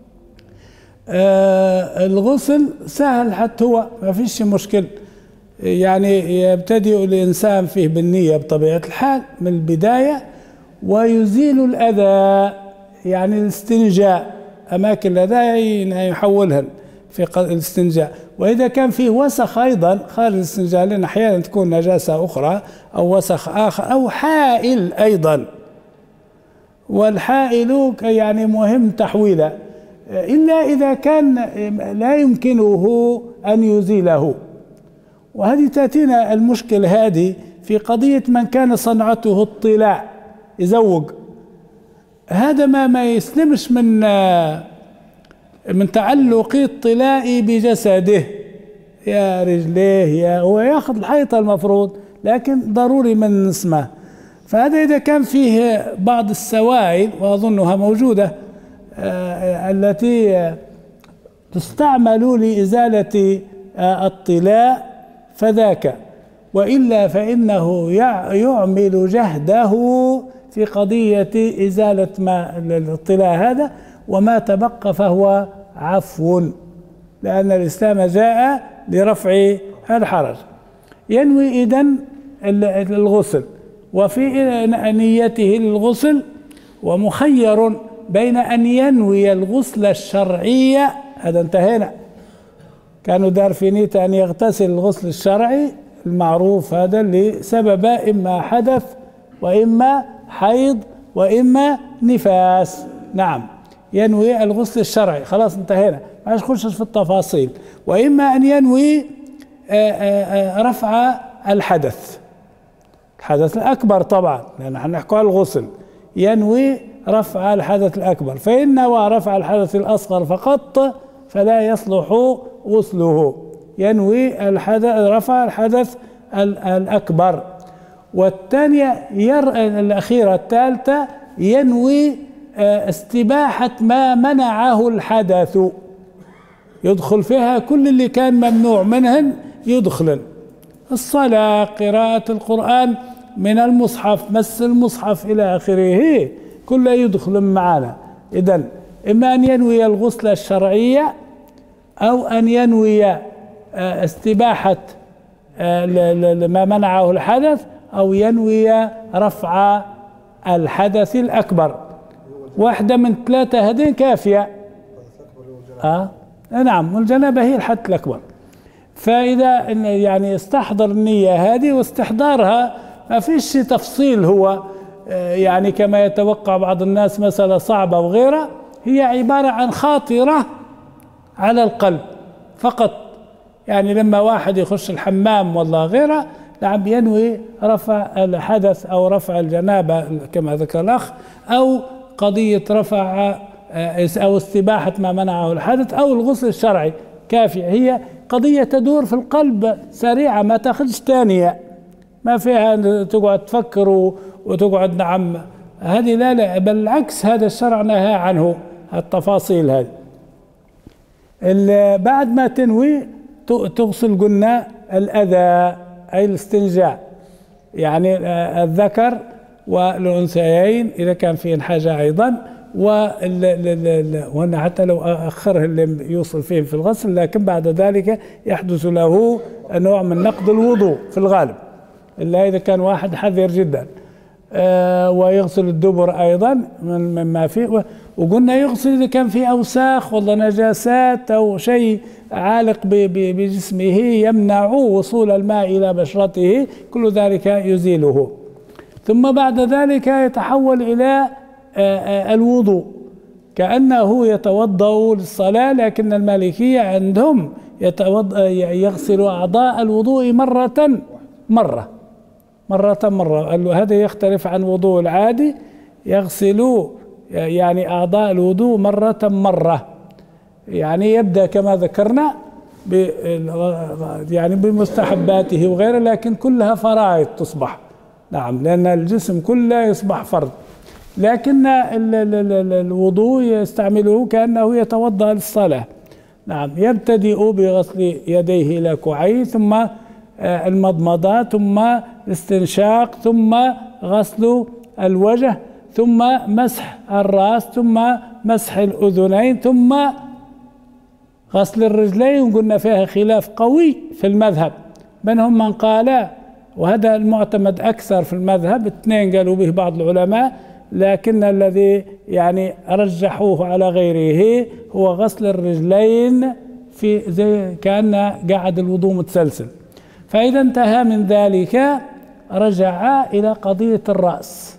آه الغسل سهل حتى هو ما فيش مشكل، يعني يبتدئ الإنسان فيه بالنية بطبيعة الحال من البداية، ويزيل الأذى يعني الاستنجاء، أماكن الأذى يحولها في الاستنجاء. وإذا كان فيه وسخ أيضا خارج الاستنجاء، لأن أحيانا تكون نجاسة أخرى أو وسخ آخر أو حائل أيضا، والحائل يعني مهم تحويله، إلا إذا كان لا يمكنه أن يزيله. وهذه تأتينا المشكل هذه في قضية من كان صنعته الطلاء يزوج، هذا ما ما يسلمش من من تعلق الطلاء بجسده، يا رجليه يا هو ياخذ الحيطة المفروض، لكن ضروري من اسمه. فهذا إذا كان فيه بعض السوائل وأظنها موجودة آه التي تستعمل لإزالة آه الطلاء فذاك، وإلا فإنه يعمل جهده في قضية إزالة ما الطلاء هذا، وما تبقى فهو عفو، لأن الإسلام جاء لرفع الحرج. ينوي إذن الغسل، وفي نيته للغسل ومخير بين أن ينوي الغسل الشرعي، هذا انتهينا كانوا دار في نيته أن يغتسل الغسل الشرعي المعروف هذا لسبب إما حدث وإما حيض وإما نفاس. نعم، ينوي الغسل الشرعي، خلاص انتهينا، ما نخش في التفاصيل. وإما أن ينوي رفع الحدث، الحدث الأكبر طبعا، لأن نحن نحكي على الغسل، ينوي رفع الحدث الأكبر. فإن نوى رفع الحدث الأصغر فقط فلا يصلح غسله، ينوي الحدث رفع الحدث الأكبر. والثانية ير... الأخيرة الثالثة ينوي استباحة ما منعه الحدث، يدخل فيها كل اللي كان ممنوع منهن يدخل، الصلاة، قراءة القرآن من المصحف، مس المصحف إلى آخره، كله يدخل معنا. إذن إما أن ينوي الغسل الشرعية أو أن ينوي استباحة ما منعه الحدث، أو ينوي رفع الحدث الأكبر. واحدة من ثلاثة هذين كافية. آه نعم، والجنابة هي الحدث الأكبر. فإذا يعني استحضر النية هذه، واستحضارها ما فيش تفصيل، هو يعني كما يتوقع بعض الناس مسألة صعبة وغيرها، هي عبارة عن خاطرة على القلب فقط. يعني لما واحد يخش الحمام والله غيره، نعم، ينوي رفع الحدث أو رفع الجنابة كما ذكر الأخ، أو قضية رفع أو استباحة ما منعه الحدث، أو الغسل الشرعي، كافية. هي قضية تدور في القلب سريعة، ما تاخذش ثانية، ما فيها تقعد تفكر وتقعد نعم، هذه لا لا، بل العكس، هذا الشرع نهى عنه التفاصيل هذه. بعد ما تنوي تغسل قلنا الأذى أي الاستنجاء، يعني الذكر والأنثيين إذا كان فيهن حاجة أيضا، وهنا حتى لو أخره اللي يوصل فيهم في الغسل، لكن بعد ذلك يحدث له نوع من نقض الوضوء في الغالب، إلا إذا كان واحد حذر جدا. آه ويغسل الدبر أيضا مما فيه، وقلنا يغسل إذا كان فيه أوساخ والله نجاسات أو شيء عالق بجسمه يمنع وصول الماء إلى بشرته، كل ذلك يزيله. ثم بعد ذلك يتحول إلى آه آه الوضوء، كأنه يتوضأ للصلاة، لكن المالكية عندهم يغسل أعضاء الوضوء مرة مرة مرة مرة. هذا يختلف عن وضوء العادي، يغسل يعني أعضاء الوضوء مرة مرة، يعني يبدأ كما ذكرنا يعني بمستحباته وغيره، لكن كلها فرائض تصبح. نعم، لأن الجسم كله يصبح فرض، لكن الوضوء يستعمله كأنه يتوضأ للصلاة. نعم، يبتدئ بغسل يديه إلى كوعيه، ثم المضمضة، ثم الاستنشاق، ثم غسل الوجه، ثم مسح الرأس، ثم مسح الأذنين، ثم غسل الرجلين. قلنا فيها خلاف قوي في المذهب، منهم من قال، وهذا المعتمد أكثر في المذهب، اثنين قالوا به بعض العلماء، لكن الذي يعني رجحوه على غيره هو غسل الرجلين في زي كأن قاعد الوضوء متسلسل. فإذا انتهى من ذلك رجع إلى قضية الرأس،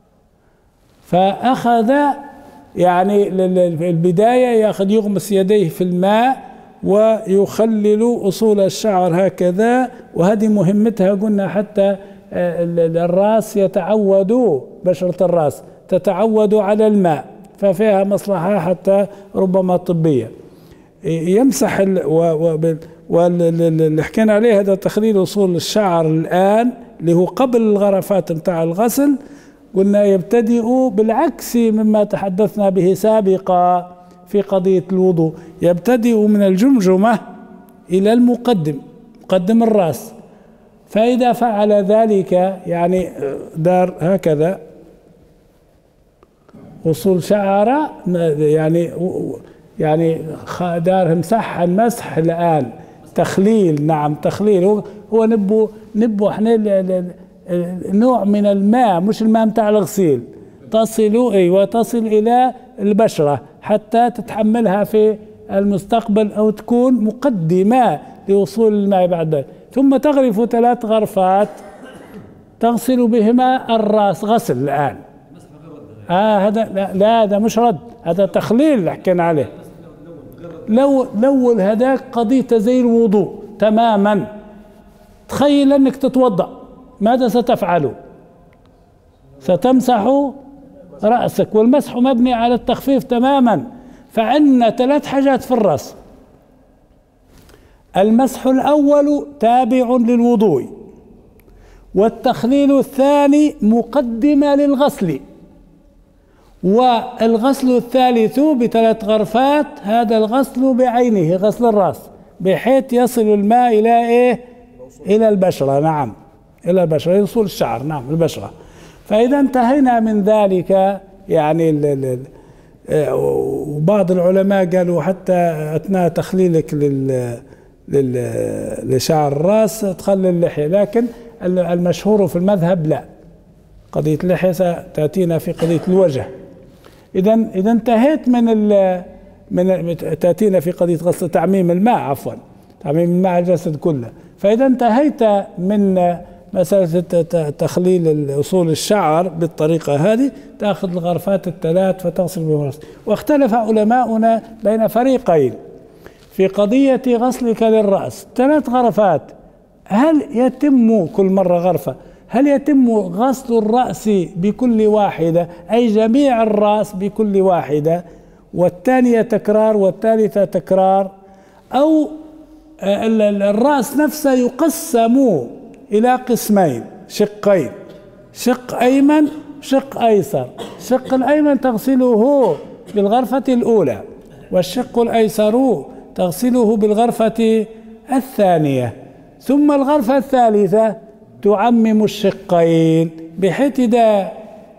فأخذ يعني البداية يأخذ يغمس يديه في الماء ويخلل أصول الشعر هكذا، وهذه مهمتها قلنا حتى الرأس يتعود، بشرة الرأس تتعود على الماء، ففيها مصلحة حتى ربما طبية. يمسح واللي حكينا عليه هذا تخليل أصول الشعر الآن اللي هو قبل الغرفات متاع الغسل، قلنا يبتدئ بالعكس مما تحدثنا به سابقا في قضية الوضوء، يبتدئ من الجمجمة إلى المقدم، مقدم الرأس. فإذا فعل ذلك يعني دار هكذا أصول شعر، يعني يعني دار مسح المسح الآن تخليل. نعم، تخليل هو هو نبو نبو احنا نوع من الماء، مش الماء متاع الغسيل، تصل ايوه تصل الى البشره حتى تتحملها في المستقبل أو تكون مقدمة لوصول الماء بعد ذلك. ثم تغرف ثلاث غرفات تغسل بهما الرأس غسل الآن. آه هذا لا, لا هذا مش رد، هذا تخليل اللي حكينا عليه. لو لول هذاك قضيته زي الوضوء تماما. تخيل أنك تتوضأ، ماذا ستفعل؟ ستمسح رأسك، والمسح مبني على التخفيف تماما. فعندنا ثلاث حاجات في الرأس. المسح الأول تابع للوضوء، والتخليل الثاني مقدمة للغسل، والغسل الثالث بثلاث غرفات هذا الغسل بعينه غسل الرأس، بحيث يصل الماء إلى إيه؟ إلى البشرة. نعم إلى البشرة، يوصل الشعر. نعم البشرة. فإذا انتهينا من ذلك يعني ال ال وبعض العلماء قالوا حتى أثناء تخليلك لل لشعر الرأس تخلي اللحية، لكن المشهور في المذهب لا، قضية اللحية ستأتينا في قضية الوجه. إذا إذا انتهيت من ال من تأتينا في قضية غسل تعميم الماء، عفوا تعميم الماء على الجسد كله. فإذا انتهيت من مسألة تخليل أصول الشعر بالطريقة هذه، تأخذ الغرفات الثلاث فتغسل بهم رأسك. واختلف علماؤنا بين فريقين في قضية غسلك للرأس. ثلاث غرفات، هل يتم كل مرة غرفة؟ هل يتم غسل الرأس بكل واحدة، أي جميع الرأس بكل واحدة، والثانية تكرار والثالثة تكرار، أو الرأس نفسه يقسم إلى قسمين شقين، شق أيمن شق أيسر. الشق الأيمن تغسله بالغرفة الأولى، والشق الأيسر تغسله بالغرفة الثانية، ثم الغرفة الثالثة تعمم الشقين، بحيث إذا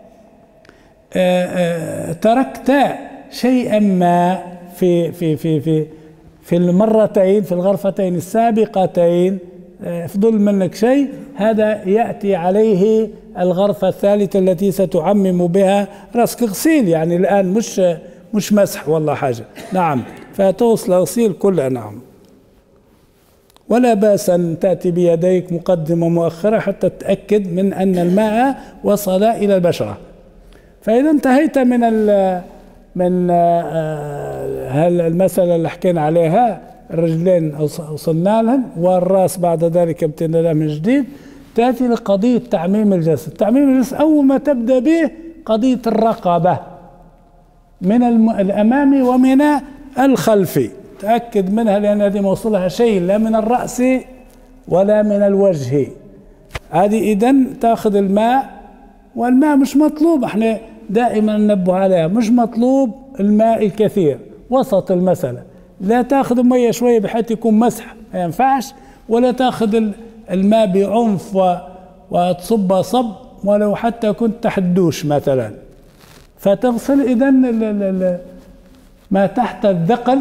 تركت شيئا ما في في في في في المرتين في الغرفتين السابقتين فضل منك شيء، هذا يأتي عليه الغرفة الثالثة التي ستعمم بها رأسك. غسيل يعني الآن مش مش مسح والله حاجة. نعم، فتوصل غسيل كلها. نعم، ولا بأس أن تأتي بيديك مقدمة ومؤخرة حتى تتأكد من أن الماء وصل إلى البشرة. فإذا انتهيت من ال من المسألة اللي حكينا عليها، الرجلين وصلنا لهم والرأس بعد ذلك ابتدينا له من جديد، تأتي لقضية تعميم الجسد. تعميم الجسد أول ما تبدأ به قضية الرقبة من الأمامي ومن الخلفي، تأكد منها لأن هذه ما وصلها شيء لا من الرأس ولا من الوجه. هذه إذن تأخذ الماء، والماء مش مطلوب، احنا دائما ننبه عليها، مش مطلوب الماء الكثير، وسط المسألة. لا تأخذ مية شوية بحيث يكون مسح ما ينفعش، ولا تأخذ الماء بعنف وتصب صب ولو حتى كنت تحت دوش مثلا. فتغسل إذن ما تحت الذقن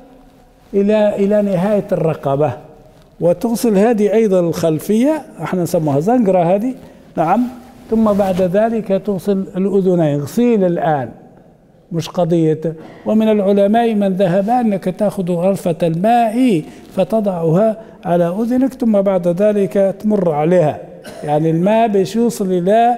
إلى إلى نهاية الرقبة، وتغسل هذه أيضا الخلفية، احنا نسموها زنقرة هذه. نعم، ثم بعد ذلك تغسل الأذنين غسيل الآن، مش قضية. ومن العلماء من ذهب أنك تأخذ غرفة الماء فتضعها على أذنك، ثم بعد ذلك تمر عليها، يعني الماء باش يوصل إلى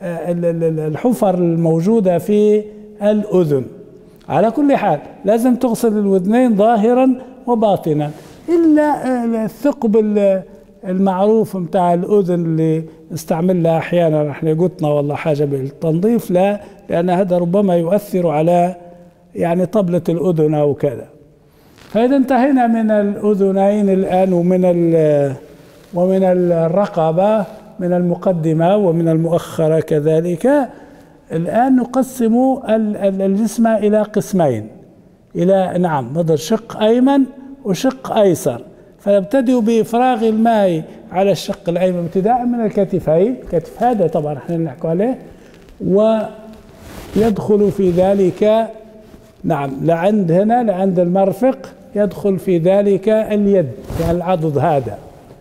الحفر الموجودة في الأذن. على كل حال لازم تغسل الأذنين ظاهرا وباطنا، إلا الثقب المعروف متاع الأذن اللي نستعملها أحيانا احنا قلتنا والله حاجة بالتنظيف، لا، لأن هذا ربما يؤثر على يعني طبلة الأذن أو كذا. فإذا انتهينا من الأذنين الآن ومن ومن الرقبة، من المقدمة ومن المؤخرة كذلك. الآن نقسم الجسم إلى قسمين، إلى نعم نظر شق أيمن وشق أيسر. فنبتدئ بإفراغ الماء على الشق الأيمن ابتداء من الكتفين، الكتف هذا طبعا احنا نحكي عليه، ويدخل في ذلك نعم لعند هنا لعند المرفق، يدخل في ذلك اليد يعني العضد هذا،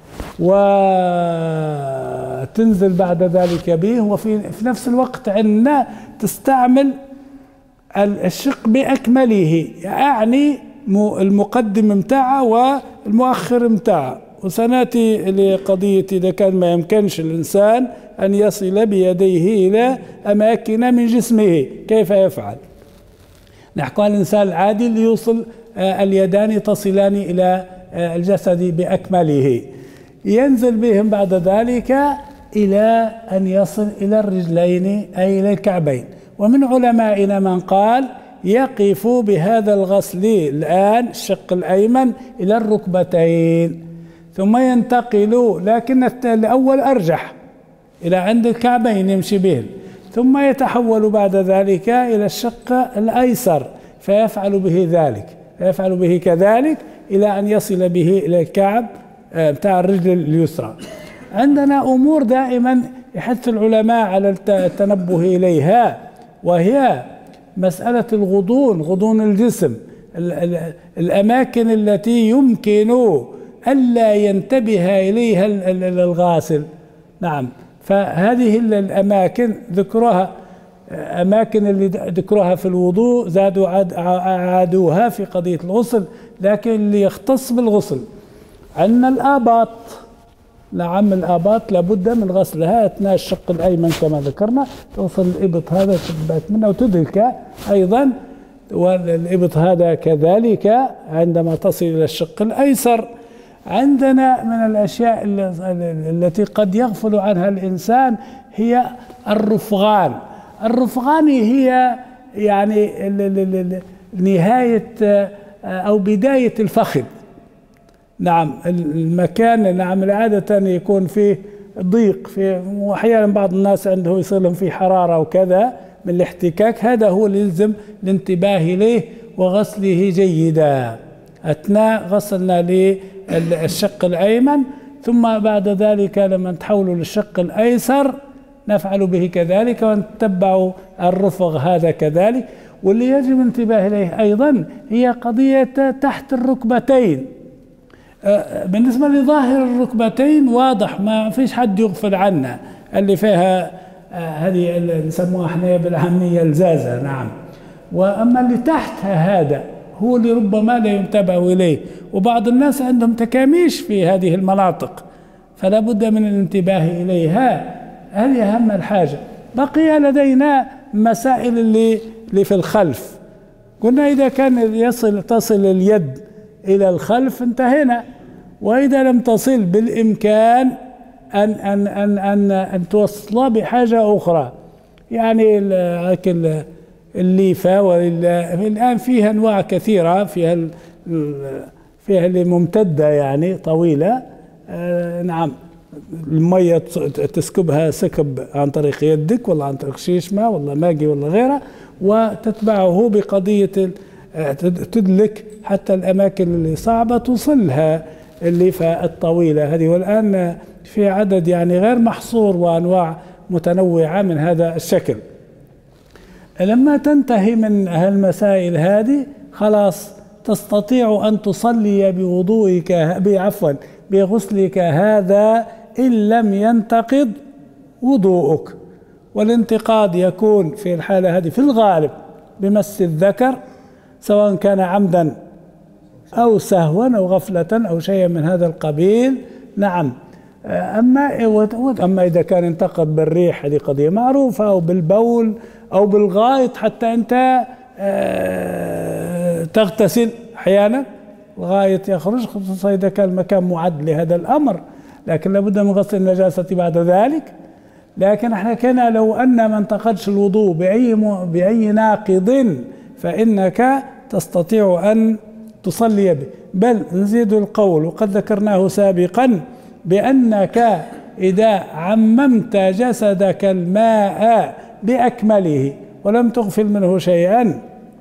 وتنزل بعد ذلك به. وفي في نفس الوقت عندنا تستعمل الشق بأكمله، يعني المقدم متاعها والمؤخر متاعها. وسنأتي لقضية إذا كان ما يمكنش الإنسان أن يصل بيديه إلى أماكن من جسمه كيف يفعل. نحكي عن الإنسان العادي اللي يوصل اليدان تصلان إلى الجسد بأكمله، ينزل بهم بعد ذلك إلى أن يصل إلى الرجلين أي إلى الكعبين. ومن علمائنا من قال يقف بهذا الغسل الآن الشق الأيمن إلى الركبتين ثم ينتقل، لكن الأول أرجح إلى عند الكعبين يمشي بهم، ثم يتحول بعد ذلك إلى الشق الأيسر فيفعل به ذلك فيفعل به كذلك إلى أن يصل به إلى الكعب بتاع الرجل اليسرى. عندنا أمور دائما يحث العلماء على التنبه إليها، وهي مسألة الغضون، غضون الجسم، الأماكن التي يمكن ألا ينتبه إليها الغاسل. نعم، فهذه الأماكن ذكرها، أماكن اللي ذكرها في الوضوء زادوا عادوها في قضية الغسل، لكن اللي يختص بالغسل عندنا الآباط. نعم، الآباط لابد من غسلها أثناء الشق الأيمن كما ذكرنا، توصل الإبط هذا تثبت منه وتدرك أيضا، والإبط هذا كذلك عندما تصل إلى الشق الأيسر. عندنا من الأشياء التي قد يغفل عنها الإنسان هي الرفغان. الرفغان هي يعني نهاية أو بداية الفخذ. نعم، المكان نعم عادة يكون فيه ضيق، في وأحيانا بعض الناس عنده يصير في حرارة وكذا من الاحتكاك، هذا هو اللي يلزم الانتباه إليه وغسله جيدا أثناء غسلنا للشق الأيمن. ثم بعد ذلك لما نتحوله للشق الأيسر نفعل به كذلك ونتبع الرفغ هذا كذلك. واللي يجب الانتباه إليه أيضا هي قضية تحت الركبتين. بالنسبة لظاهر الركبتين واضح، ما فيش حد يغفل عنها، اللي فيها هذه اللي نسموها احنا بالعامية الزازة. نعم، وأما اللي تحتها هذا هو اللي ربما لا ينتبه إليه، وبعض الناس عندهم تكاميش في هذه المناطق فلا بد من الانتباه إليها، هذه أهم الحاجة. بقي لدينا مسائل اللي, اللي في الخلف. قلنا إذا كان يصل تصل اليد إلى الخلف انتهينا، وإذا لم تصل بالإمكان أن أن أن أن, أن توصل بحاجة أخرى، يعني الليفة. والآن فيها أنواع كثيرة، فيها فيها اللي ممتدة يعني طويلة. آه نعم، المية تسكبها سكب عن طريق يدك ولا عن طريق شيشمة ولا ماجي ولا غيرها، وتتبعه بقضية تدلك حتى الأماكن اللي صعبة توصلها الليفة الطويلة هذه. والآن في عدد يعني غير محصور وأنواع متنوعة من هذا الشكل. لما تنتهي من هالمسائل هذه خلاص تستطيع أن تصلي بوضوئك عفوا بغسلك هذا إن لم ينتقض وضوءك. والانتقاض يكون في الحالة هذه في الغالب بمس الذكر، سواء كان عمدا أو سهوا أو غفلة أو شيء من هذا القبيل. نعم، أما أما إذا كان انتقض بالريح هذه قضية معروفة، أو بالبول أو بالغائط، حتى أنت تغتسل أحيانا الغائط يخرج، خصوصا إذا كان المكان معد لهذا الأمر، لكن لابد من غسل النجاسة بعد ذلك. لكن احنا كنا لو أن ما انتقضش الوضوء بأي بأي ناقض فإنك تستطيع أن تصلي به. بل نزيد القول وقد ذكرناه سابقا بأنك إذا عممت جسدك الماء بأكمله ولم تغفل منه شيئا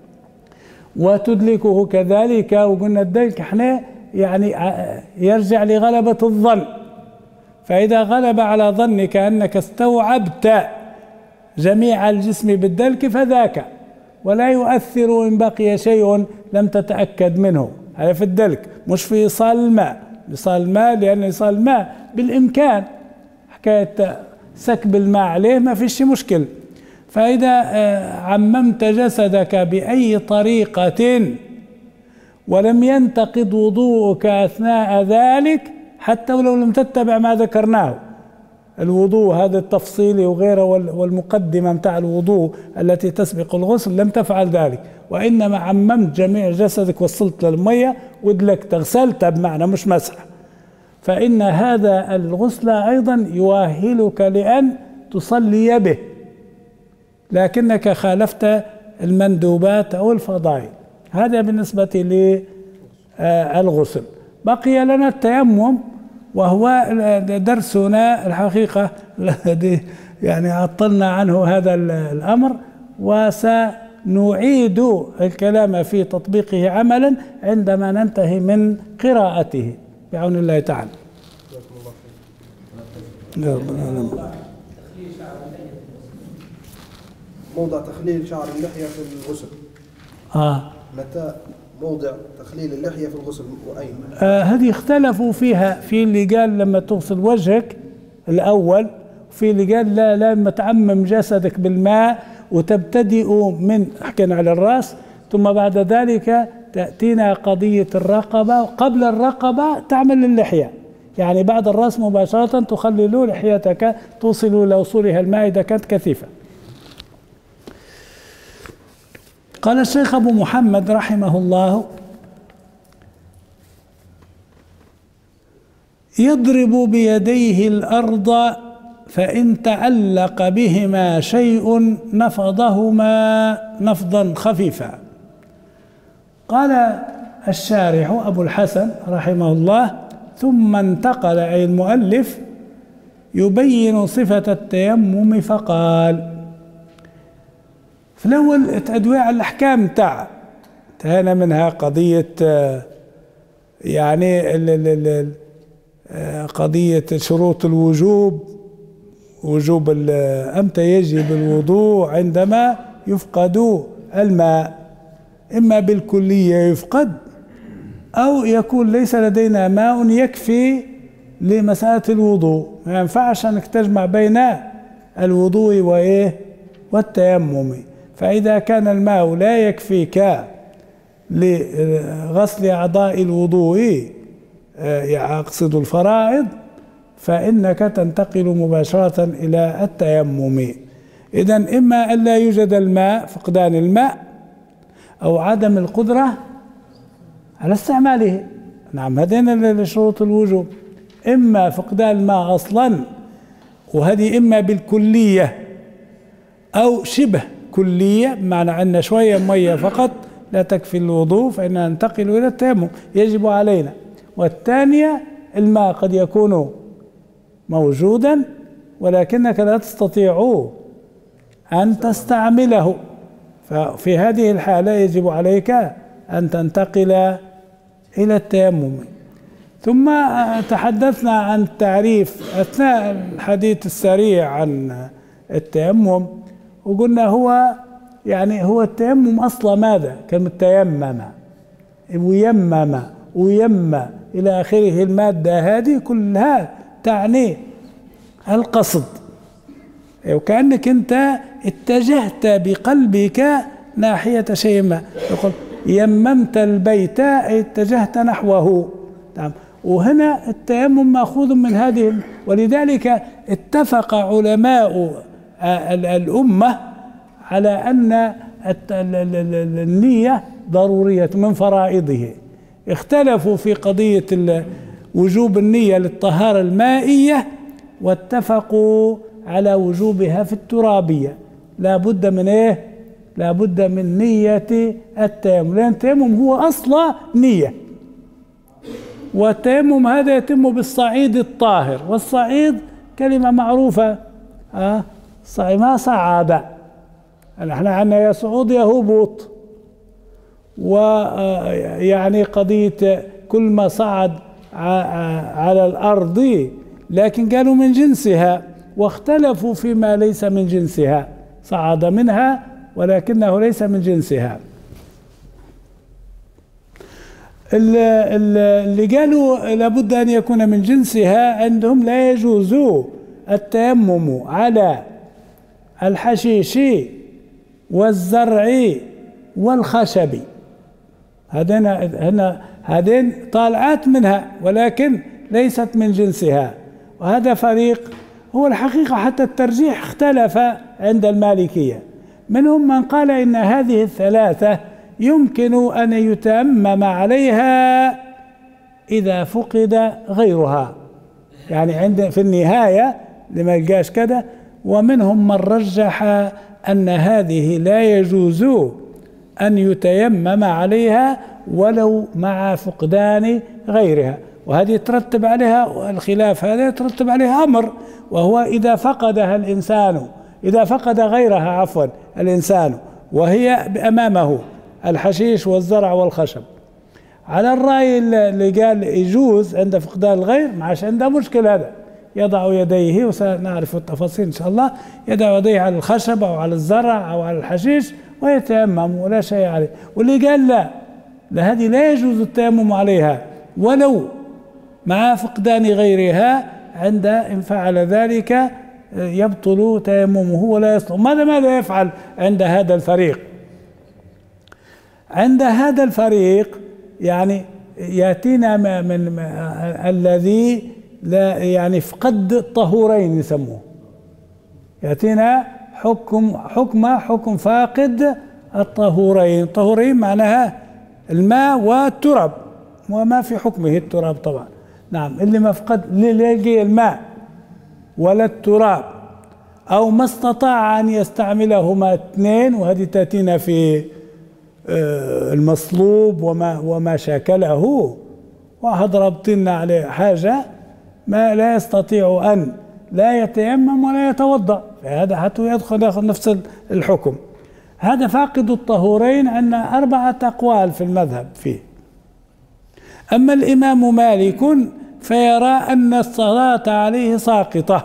وتدلكه كذلك، وقلنا الدلك احنا يعني يرجع لغلبة الظن، فإذا غلب على ظنك أنك استوعبت جميع الجسم بالدلك فذاك، ولا يؤثر إن بقي شيء لم تتأكد منه. هذا في الدلك، مش في إيصال الماء. إيصال الماء لأن إيصال الماء بالإمكان، حكاية سكب الماء عليه ما فيش مشكل. فإذا عممت جسدك بأي طريقة ولم ينتقض وضوءك أثناء ذلك حتى ولو لم تتبع ما ذكرناه، الوضوء هذا التفصيلي وغيره والمقدمة متاع الوضوء التي تسبق الغسل لم تفعل ذلك، وإنما عممت جميع جسدك وصلت للمية ودلكت غسلت بمعنى مش مسح، فإن هذا الغسل أيضا يؤهلك لأن تصلي به، لكنك خالفت المندوبات أو الفضائل. هذا بالنسبة للغسل. بقي لنا التيمم، وهو درسنا الحقيقة الذي يعني عطلنا عنه هذا الأمر، وسنعيد الكلام في تطبيقه عملا عندما ننتهي من قراءته بعون الله تعالى. موضع تخليل شعر اللحية في الغسل. آه. متى موضع تخليل اللحية في الغسل وأين؟ آه هذه اختلفوا فيها، في اللي قال لما تغسل وجهك الأول، وفي اللي قال لا لما تعمم جسدك بالماء وتبتدئ من حكينا على الرأس، ثم بعد ذلك تأتينا قضية الرقبة، قبل الرقبة تعمل اللحية، يعني بعد الرأس مباشرة تخلل لحيتك توصل إلى وصولها الماء إذا كانت كثيفة. قال الشيخ أبو محمد رحمه الله: يضرب بيديه الأرض فإن تعلق بهما شيء نفضهما نفضا خفيفا. قال الشارح أبو الحسن رحمه الله: ثم انتقل أي المؤلف يبين صفة التيمم فقال: في الأول تأدوية على الأحكام تاع انتهينا منها قضية يعني ال ال ال قضية شروط الوجوب، وجوب أمتى يجب الوضوء عندما يفقد الماء، إما بالكلية يفقد أو يكون ليس لدينا ماء يكفي لمسألة الوضوء، ما ينفعش أنك تجمع بين الوضوء وإيه والتيمم. فإذا كان الماء لا يكفيك لغسل أعضاء الوضوء يقصد الفرائض، فإنك تنتقل مباشرة إلى التيمم. إذن إما أن لا يوجد الماء، فقدان الماء، أو عدم القدرة على استعماله. نعم، هذين شروط الوجوب، إما فقدان الماء أصلا، وهذه إما بالكلية أو شبه كلية، بمعنى أن شوية مية فقط لا تكفي الوضوء فإننا ننتقل إلى التيمم يجب علينا. والثانية الماء قد يكون موجودا ولكنك لا تستطيع أن تستعمله، ففي هذه الحالة يجب عليك أن تنتقل إلى التيمم. ثم تحدثنا عن التعريف أثناء الحديث السريع عن التيمم، وقلنا هو يعني هو التيمم أصلا ماذا؟ كلمة تيمم ويمم ويم إلى آخره، المادة هذه كلها تعني القصد، وكأنك أنت اتجهت بقلبك ناحية شيء ما، يقول يممت البيت أي اتجهت نحوه. نعم، وهنا التيمم مأخوذ من هذه، ولذلك اتفق علماء الأمة على أن النية ضرورية من فرائضه. اختلفوا في قضية وجوب النية للطهارة المائية، واتفقوا على وجوبها في الترابية. لا بد من ايه؟ لا بد من نية التيمم، لأن التيمم هو أصلا نية، والتيمم هذا يتم بالصعيد الطاهر، والصعيد كلمة معروفة، أه؟ ما صعد، نحن عندنا يا صعود يا هبوط، ويعني قضية كل ما صعد على الأرض، لكن كانوا من جنسها، واختلفوا فيما ليس من جنسها، صعد منها ولكنه ليس من جنسها. اللي قالوا لابد أن يكون من جنسها عندهم لا يجوز التيمم على الحشيش والزرع والخشب، هذين هنا هذين طالعات منها ولكن ليست من جنسها، وهذا فريق. هو الحقيقة حتى الترجيح اختلف عند المالكية، منهم من قال إن هذه الثلاثة يمكن أن يتأمم عليها إذا فقد غيرها، يعني عند في النهاية لما يلقاش كذا. ومنهم من رجح أن هذه لا يجوز أن يتيمم عليها ولو مع فقدان غيرها، وهذه يترتب عليها الخلاف، هذا يترتب عليها أمر، وهو إذا فقدها الإنسان، إذا فقد غيرها عفوا الإنسان وهي أمامه الحشيش والزرع والخشب، على الرأي اللي قال يجوز عند فقدان الغير، معش عنده مشكل، هذا يضع يديه وسنعرف التفاصيل إن شاء الله، يضع يديه على الخشب أو على الزرع أو على الحشيش ويتيمم ولا شيء عليه. واللي قال لا لا هذه لا يجوز التيمم عليها ولو مع فقدان غيرها، عند إن فعل ذلك يبطل تيممه ولا يصلح. ماذا ماذا يفعل عند هذا الفريق؟ عند هذا الفريق يعني يأتينا من, من الذي لا يعني فقد الطهورين يسموه، يأتينا حكم حكم حكم فاقد الطهورين. الطهورين معناها الماء والتراب، وما في حكمه التراب طبعا. نعم، اللي ما فقد يلقي الماء ولا التراب أو ما استطاع أن يستعملهما اثنين، وهذه تأتينا في المصلوب وما وما شاكله، واحد رابطين عليه حاجة ما لا يستطيع أن لا يتيمم ولا يتوضأ، فهذا حتى يدخل ياخذ نفس الحكم. هذا فاقد الطهورين. عندنا أربعة أقوال في المذهب فيه. أما الإمام مالك فيرى أن الصلاة عليه ساقطة،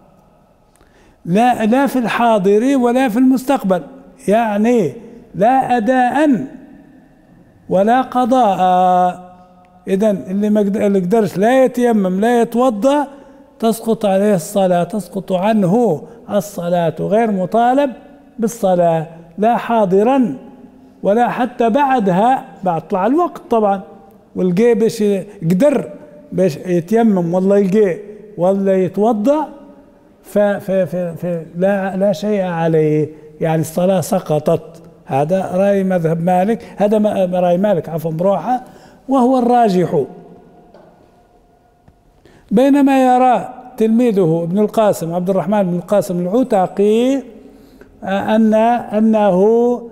لا لا في الحاضر ولا في المستقبل، يعني لا أداء ولا قضاء. إذن اللي ما قدرش لا يتيمم لا يتوضأ تسقط عليه الصلاة، تسقط عنه الصلاة، غير مطالب بالصلاة لا حاضرا ولا حتى بعدها، بعد طلع الوقت طبعا والقي باش يقدر باش يتيمم والله يلقي والله يتوضأ فلا لا شيء عليه، يعني الصلاة سقطت. هذا رأي مذهب مالك، هذا رأي مالك عفوا بروحه، وهو الراجح. بينما يرى تلميذه ابن القاسم عبد الرحمن بن القاسم العتاقي أن أنه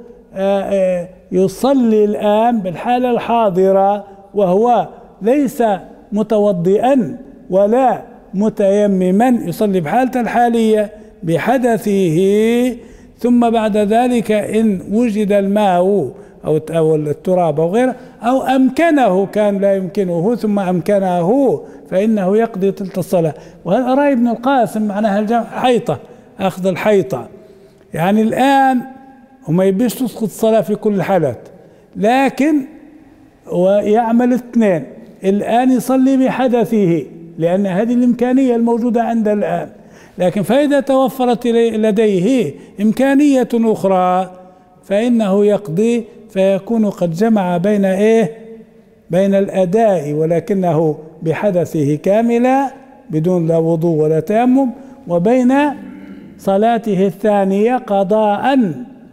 يصلي الآن بالحالة الحاضرة وهو ليس متوضئا ولا متيمما، يصلي بحالته الحالية بحدثه، ثم بعد ذلك إن وجد الماء أو التراب أو غيره أو أمكنه، كان لا يمكنه ثم أمكنه، فإنه يقضي تلك الصلاة. وهذا رأي ابن القاسم معناها الجمع حيطة، أخذ الحيطة، يعني الآن وما يبيش تسقط الصلاة في كل الحالات، لكن ويعمل اثنين، الآن يصلي بحدثه لأن هذه الإمكانية الموجودة عند الآن، لكن فإذا توفرت لديه إمكانية أخرى فإنه يقضي، فيكون قد جمع بين إيه؟ بين الأداء ولكنه بحدثه كاملا بدون لا وضوء ولا تيمم، وبين صلاته الثانية قضاء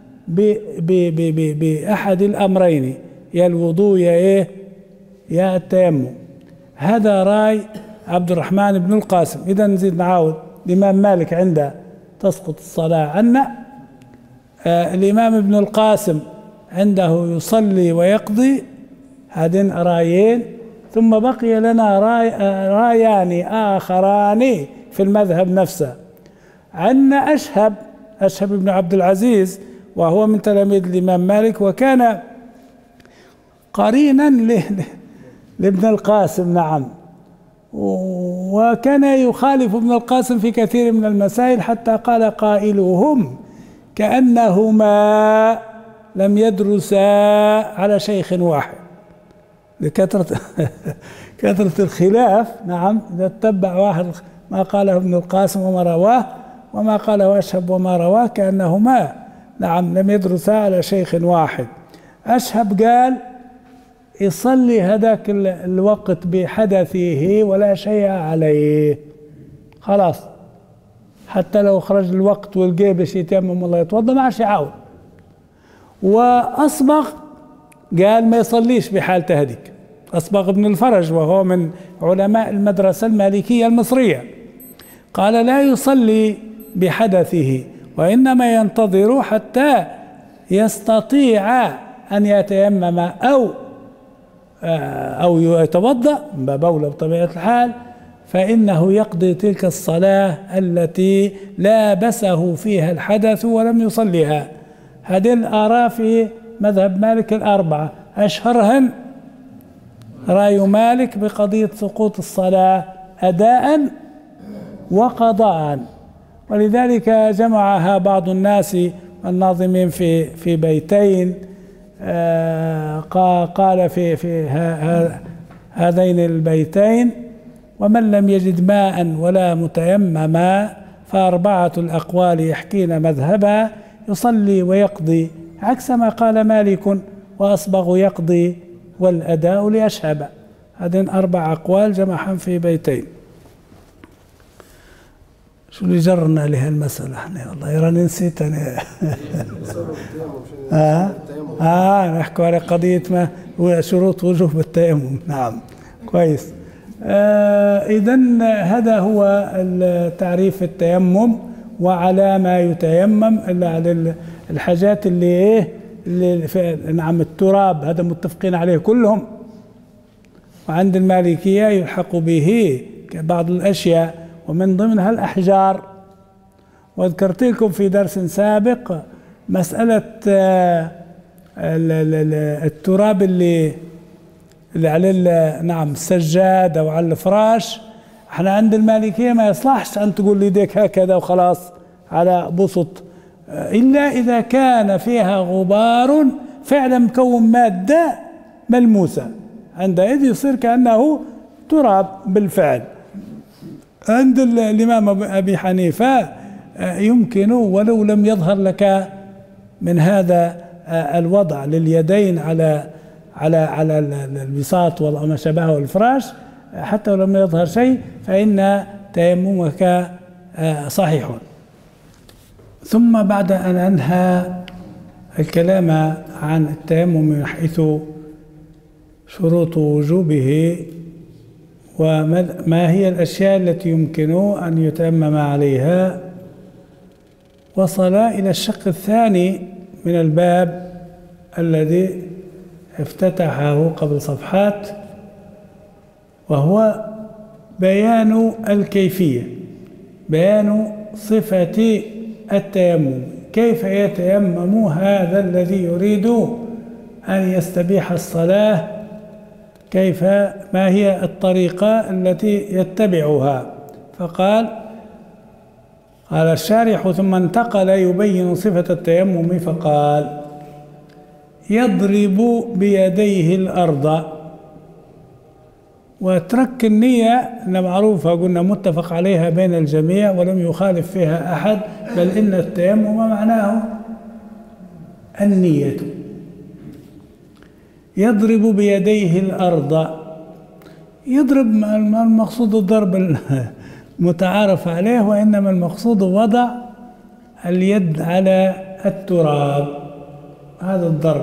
بأحد الأمرين، يا الوضوء يا إيه؟ يا التيمم. هذا رأي عبد الرحمن بن القاسم. إذا نزيد نعاود، الإمام مالك عنده تسقط الصلاة عنا، آه الإمام ابن القاسم عنده يصلي ويقضي، هذين رايين. ثم بقي لنا راي آه رايان آخران في المذهب نفسه. عندنا أشهب أشهب بن عبد العزيز، وهو من تلاميذ الإمام مالك، وكان قرينا لابن القاسم. نعم، وكان يخالف ابن القاسم في كثير من المسائل، حتى قال قائلهم كأنهما لم يدرسا على شيخ واحد لكثرة كثرة الخلاف. نعم، إذا تتبع واحد ما قاله ابن القاسم وما رواه وما قاله أشهب وما رواه كأنهما نعم لم يدرسا على شيخ واحد. أشهب قال يصلي هذاك الوقت بحدثه ولا شيء عليه، خلاص. حتى لو خرج الوقت والجي باش يتيمم والله يتوضا ما عادش يعاود. وأصبغ قال ما يصليش بحالته هذيك، أصبغ ابن الفرج وهو من علماء المدرسة المالكية المصرية، قال لا يصلي بحدثه وإنما ينتظر حتى يستطيع أن يتيمم أو أو يتوضأ ببول بطبيعة الحال، فإنه يقضي تلك الصلاة التي لابسه فيها الحدث ولم يصليها. هذه الآراء في مذهب مالك الأربعة، أشهرهن رأي مالك بقضية سقوط الصلاة أداء وقضاء، ولذلك جمعها بعض الناس الناظمين في في بيتين، قال في في هذين البيتين: ومن لم يجد ماء ولا متيمما فأربعة الأقوال يحكين مذهبا، يصلي ويقضي عكس ما قال مالك، وأصبغ يقضي والأداء لأشهب. هذين أربع أقوال جمعهم في بيتين. شو اللي جرنا لهالمسألة احنا؟ والله راني نسيت انا. اه اه نحكوا على قضية ما شروط وجوب التيمم. نعم كويس. آه إذن هذا هو تعريف التيمم، وعلى ما يتيمم إلا على الحاجات اللي ايه اللي في نعم التراب، هذا متفقين عليه كلهم. وعند المالكية يلحق به بعض الأشياء ومن ضمنها الأحجار. وذكرت لكم في درس سابق مسألة التراب اللي اللي على نعم السجاد أو على الفراش. احنا عند المالكية ما يصلحش أن تقول لي ديك هكذا وخلاص على بسط، إلا إذا كان فيها غبار فعلا مكون مادة ملموسة، عندئذ يصير كأنه تراب بالفعل. عند الإمام أبي حنيفة يمكن ولو لم يظهر لك من هذا الوضع لليدين على على على البساط وما شابهه الفراش، حتى ولو لم يظهر شيء فإن تيممك صحيح. ثم بعد أن أنهى الكلام عن التيمم من حيث شروط وجوبه وما هي الأشياء التي يمكن أن يتيمم عليها، وصل إلى الشق الثاني من الباب الذي افتتحه قبل صفحات، وهو بيان الكيفية، بيان صفة التيمم، كيف يتيمم هذا الذي يريد أن يستبيح الصلاة، كيف ما هي الطريقة التي يتبعها. فقال قال الشارح: ثم انتقل يبين صفة التيمم فقال: يضرب بيديه الأرض. وترك النية معروفة، قلنا متفق عليها بين الجميع ولم يخالف فيها أحد، بل إن التيمم معناه النية. يضرب بيديه الأرض، يضرب المقصود الضرب المتعارف عليه، وإنما المقصود وضع اليد على التراب، هذا الضرب.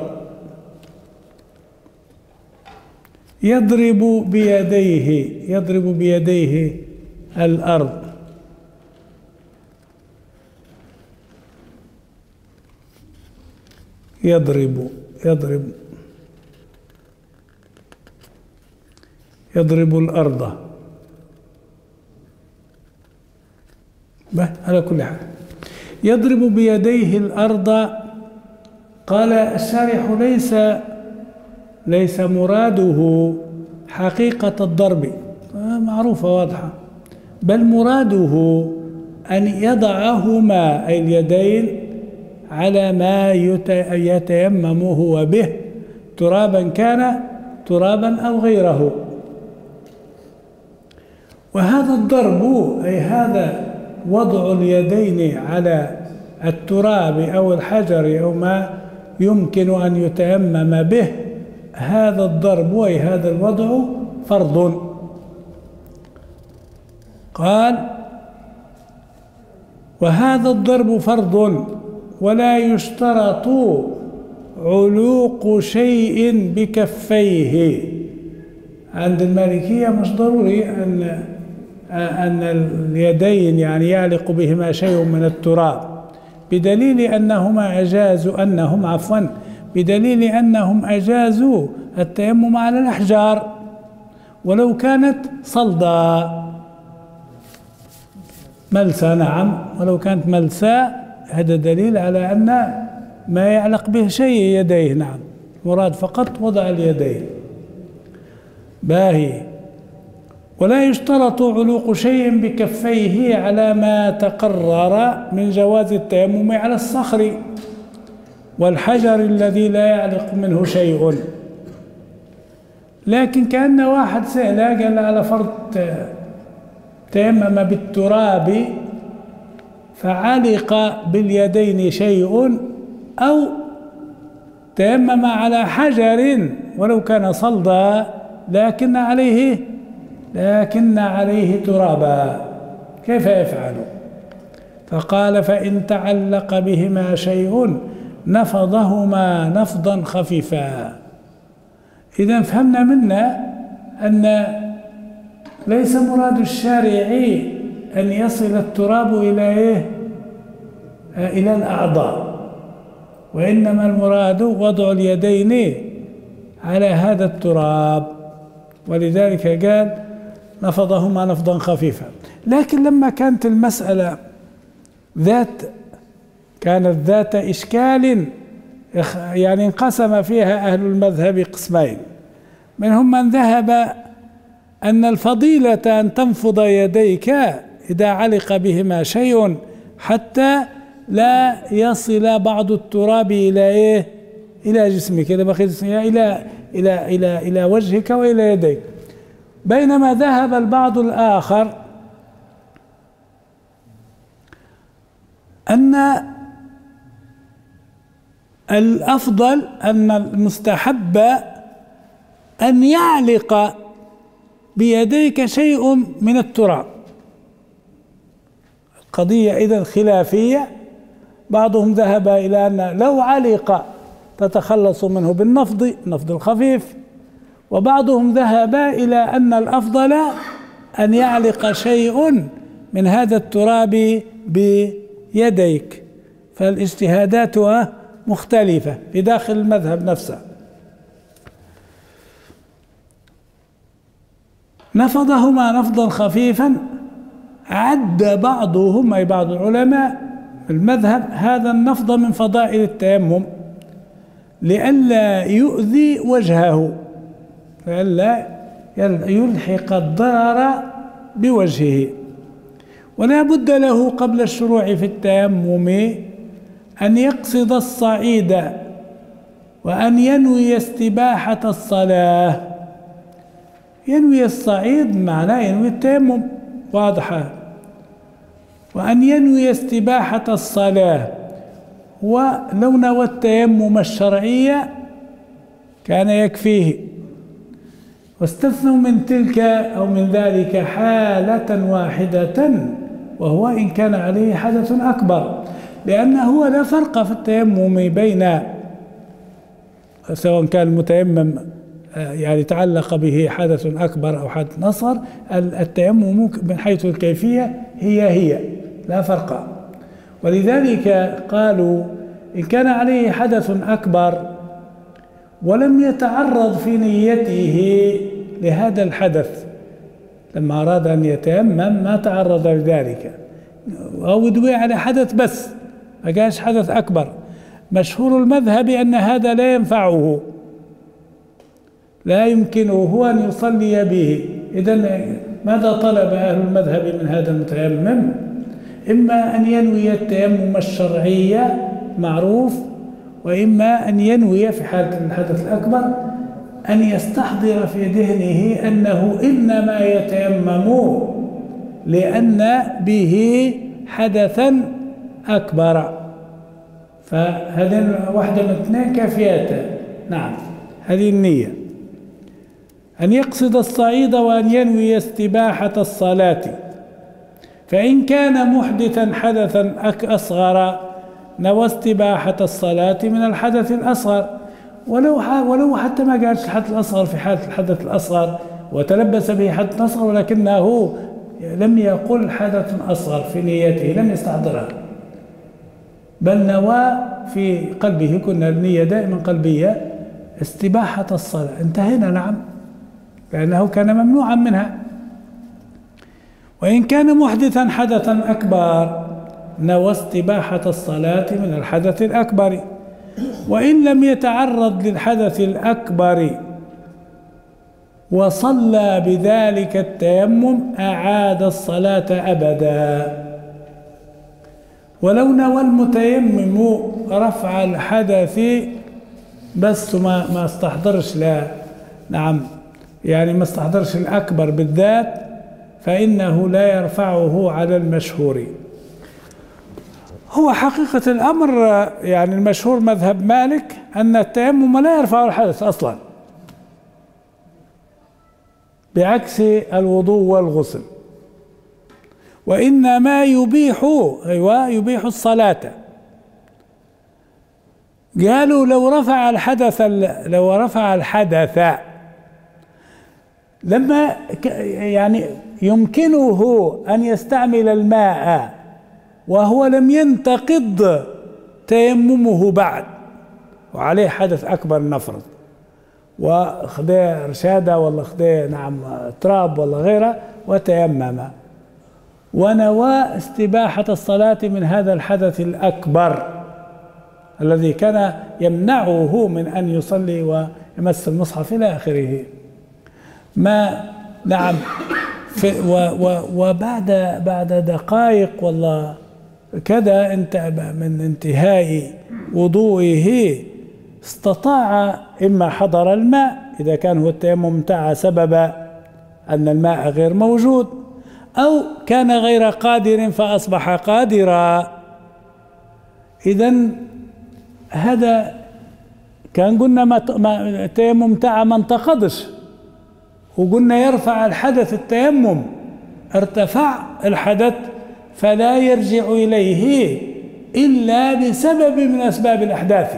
يضرب بيديه، يضرب بيديه الأرض. يضرب يضرب يضرب الأرض على كل حال. يضرب بيديه الأرض. قال الشارح: ليس ليس مراده حقيقة الضرب، معروفة واضحة، بل مراده أن يضعهما أي اليدين على ما يتيمم هو به، ترابا كان ترابا أو غيره. وهذا الضرب أي هذا وضع اليدين على التراب أو الحجر أو ما يمكن أن يتيمم به، هذا الضرب وهذا الوضع فرض. قال وهذا الضرب فرض ولا يشترط علوق شيء بكفيه. عند المالكية مش ضروري أن أن اليدين يعني يعلق بهما شيء من التراب، بدليل أنهما أجازوا أنهم عفوا بدليل أنهم أجازوا التيمم على الأحجار ولو كانت صلدا ملسى. نعم، ولو كانت ملسى هذا دليل على أن ما يعلق به شيء يديه. نعم، مراد فقط وضع اليدين. باهي. ولا يشترط علوق شيء بكفيه على ما تقرر من جواز التيمم على الصخر والحجر الذي لا يعلق منه شيء. لكن كأن واحد سأل قال على فرض تيمم بالتراب فعلق باليدين شيء أو تيمم على حجر ولو كان صلدا لكن عليه لكن عليه ترابا، كيف يفعل؟ فقال فإن تعلق بهما شيء نفضهما نفضا خفيفا. إذا فهمنا منا أن ليس مراد الشارع أن يصل التراب إلى إيه؟ إلى الأعضاء، وإنما المراد وضع اليدين على هذا التراب، ولذلك قال نفضهما نفضا خفيفا. لكن لما كانت المسألة ذات كانت ذات إشكال يعني انقسم فيها أهل المذهب قسمين، منهم من ذهب أن الفضيلة أن تنفض يديك إذا علق بهما شيء حتى لا يصل بعض التراب إلى إيه؟ إلى جسمك، إلى بقية جسمك، إلى إلى إلى إلى وجهك وإلى يديك. بينما ذهب البعض الآخر أن الأفضل أن المستحب أن يعلق بيديك شيء من التراب. القضية إذن خلافية، بعضهم ذهب إلى أن لو علق تتخلص منه بالنفض النفض الخفيف، وبعضهم ذهب إلى أن الأفضل أن يعلق شيء من هذا التراب بيديك. فالاجتهادات مختلفة في داخل المذهب نفسه. نفضهما نفضا خفيفا عد بعضهم أي بعض العلماء المذهب هذا النفض من فضائل التيمم لئلا يؤذي وجهه، لئلا يلحق الضرر بوجهه. ولا بد له قبل الشروع في التيمم أن يقصد الصعيد وأن ينوي استباحة الصلاة. ينوي الصعيد معناه ينوي التيمم، واضحة. وأن ينوي استباحة الصلاة، ولو نوى التيمم الشرعية كان يكفيه. واستثنوا من تلك أو من ذلك حالة واحدة وهو إن كان عليه حدث أكبر، لأنه لا فرق في التيمم بين سواء كان المتيمم يعني تعلق به حدث أكبر أو حدث أصغر، التيمم من حيث الكيفية هي هي لا فرق. ولذلك قالوا إن كان عليه حدث أكبر ولم يتعرض في نيته لهذا الحدث، لما أراد أن يتيمم ما تعرض لذلك، أو يدوي على حدث بس ما كانش حدث أكبر، مشهور المذهب أن هذا لا ينفعه، لا يمكنه هو أن يصلي به. إذن ماذا طلب أهل المذهب من هذا المتيمم؟ إما أن ينوي التيمم الشرعية معروف، وإما أن ينوي في حالة الحدث الأكبر أن يستحضر في ذهنه أنه إنما يتيمم لأن به حدثا أكبر. فهذين واحدة من اثنين كافيات. نعم، هذه النية، أن يقصد الصعيد وأن ينوي استباحة الصلاة. فإن كان محدثا حدثا أصغر نوى استباحة الصلاة من الحدث الأصغر، ولو ولو حتى ما قالش الحدث الأصغر في حالة الحدث الأصغر وتلبس به حدث أصغر، ولكنه لم يقل حدث أصغر في نيته، لم يستحضرها، بل نوى في قلبه، كنا النية دائما قلبية، استباحة الصلاة. انتهينا. نعم، لأنه كان ممنوعا منها. وإن كان محدثا حدثا أكبر نوى استباحة الصلاة من الحدث الأكبر، وإن لم يتعرض للحدث الأكبر وصلى بذلك التيمم أعاد الصلاة أبدا. ولو نوى المتيمم رفع الحدث بس ما ما استحضرش، لا نعم يعني ما استحضرش الأكبر بالذات، فإنه لا يرفعه على المشهور. هو حقيقة الأمر يعني المشهور مذهب مالك أن التيمم لا يرفع الحدث أصلا، بعكس الوضوء والغسل، وإنما يبيح أيوة يبيح الصلاة. قالوا لو رفع الحدث لو رفع الحدث لما يعني يمكنه أن يستعمل الماء وهو لم ينتقض تيممه بعد، وعليه حدث أكبر نفرض، وخذ رشادة ولا خذ نعم تراب ولا غيره وتيمم، ونوى استباحة الصلاة من هذا الحدث الأكبر الذي كان يمنعه من أن يصلي ويمس المصحف إلى آخره. ما نعم في و و وبعد بعد دقائق والله كذا انت من انتهاء وضوئه استطاع، إما حضر الماء إذا كان هو التيمم متاعه سبب أن الماء غير موجود، أو كان غير قادر فأصبح قادرا. إذن هذا كان قلنا ما التيمم متاعه ما انتقضش، وقلنا يرفع الحدث التيمم، ارتفع الحدث فلا يرجع إليه إلا بسبب من أسباب الأحداث.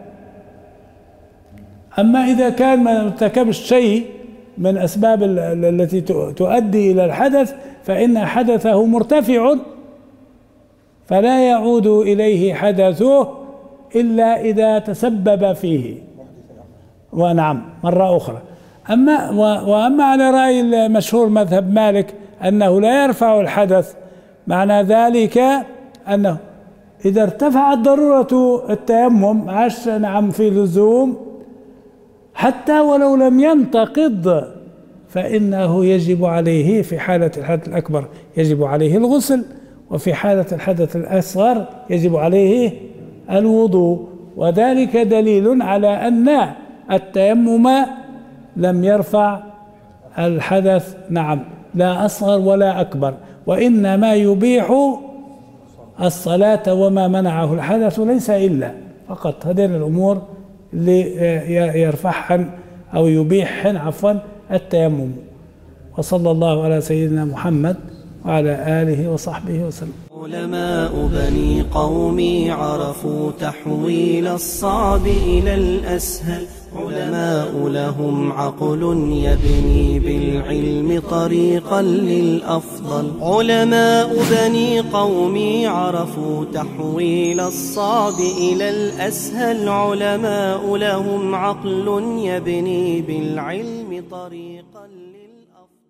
أما إذا كان ما ارتكبش شيء من أسباب التي تؤدي إلى الحدث فإن حدثه مرتفع، فلا يعود إليه حدثه إلا إذا تسبب فيه. ونعم مرة أخرى. أما وأما على رأي المشهور مذهب مالك أنه لا يرفع الحدث، معنى ذلك أنه إذا ارتفعت ضرورة التيمم عاش نعم في لزوم حتى ولو لم ينتقض، فإنه يجب عليه في حالة الحدث الأكبر يجب عليه الغسل، وفي حالة الحدث الأصغر يجب عليه الوضوء. وذلك دليل على أن التيمم لم يرفع الحدث نعم لا أصغر ولا أكبر، وإنما يبيح الصلاة، وما منعه الحدث ليس إلا فقط هذين الأمور اللي يرفعهن أو يبيحهن عفوا التيمم. وصلى الله على سيدنا محمد وعلى آله وصحبه وسلم. علماء بني قومي عرفوا تحويل الصعب إلى الأسهل، علماء لهم عقل يبني بالعلم طريقا للأفضل. علماء بني قومي عرفوا تحويل الصعب إلى الأسهل، علماء لهم عقل يبني بالعلم طريقا للأفضل.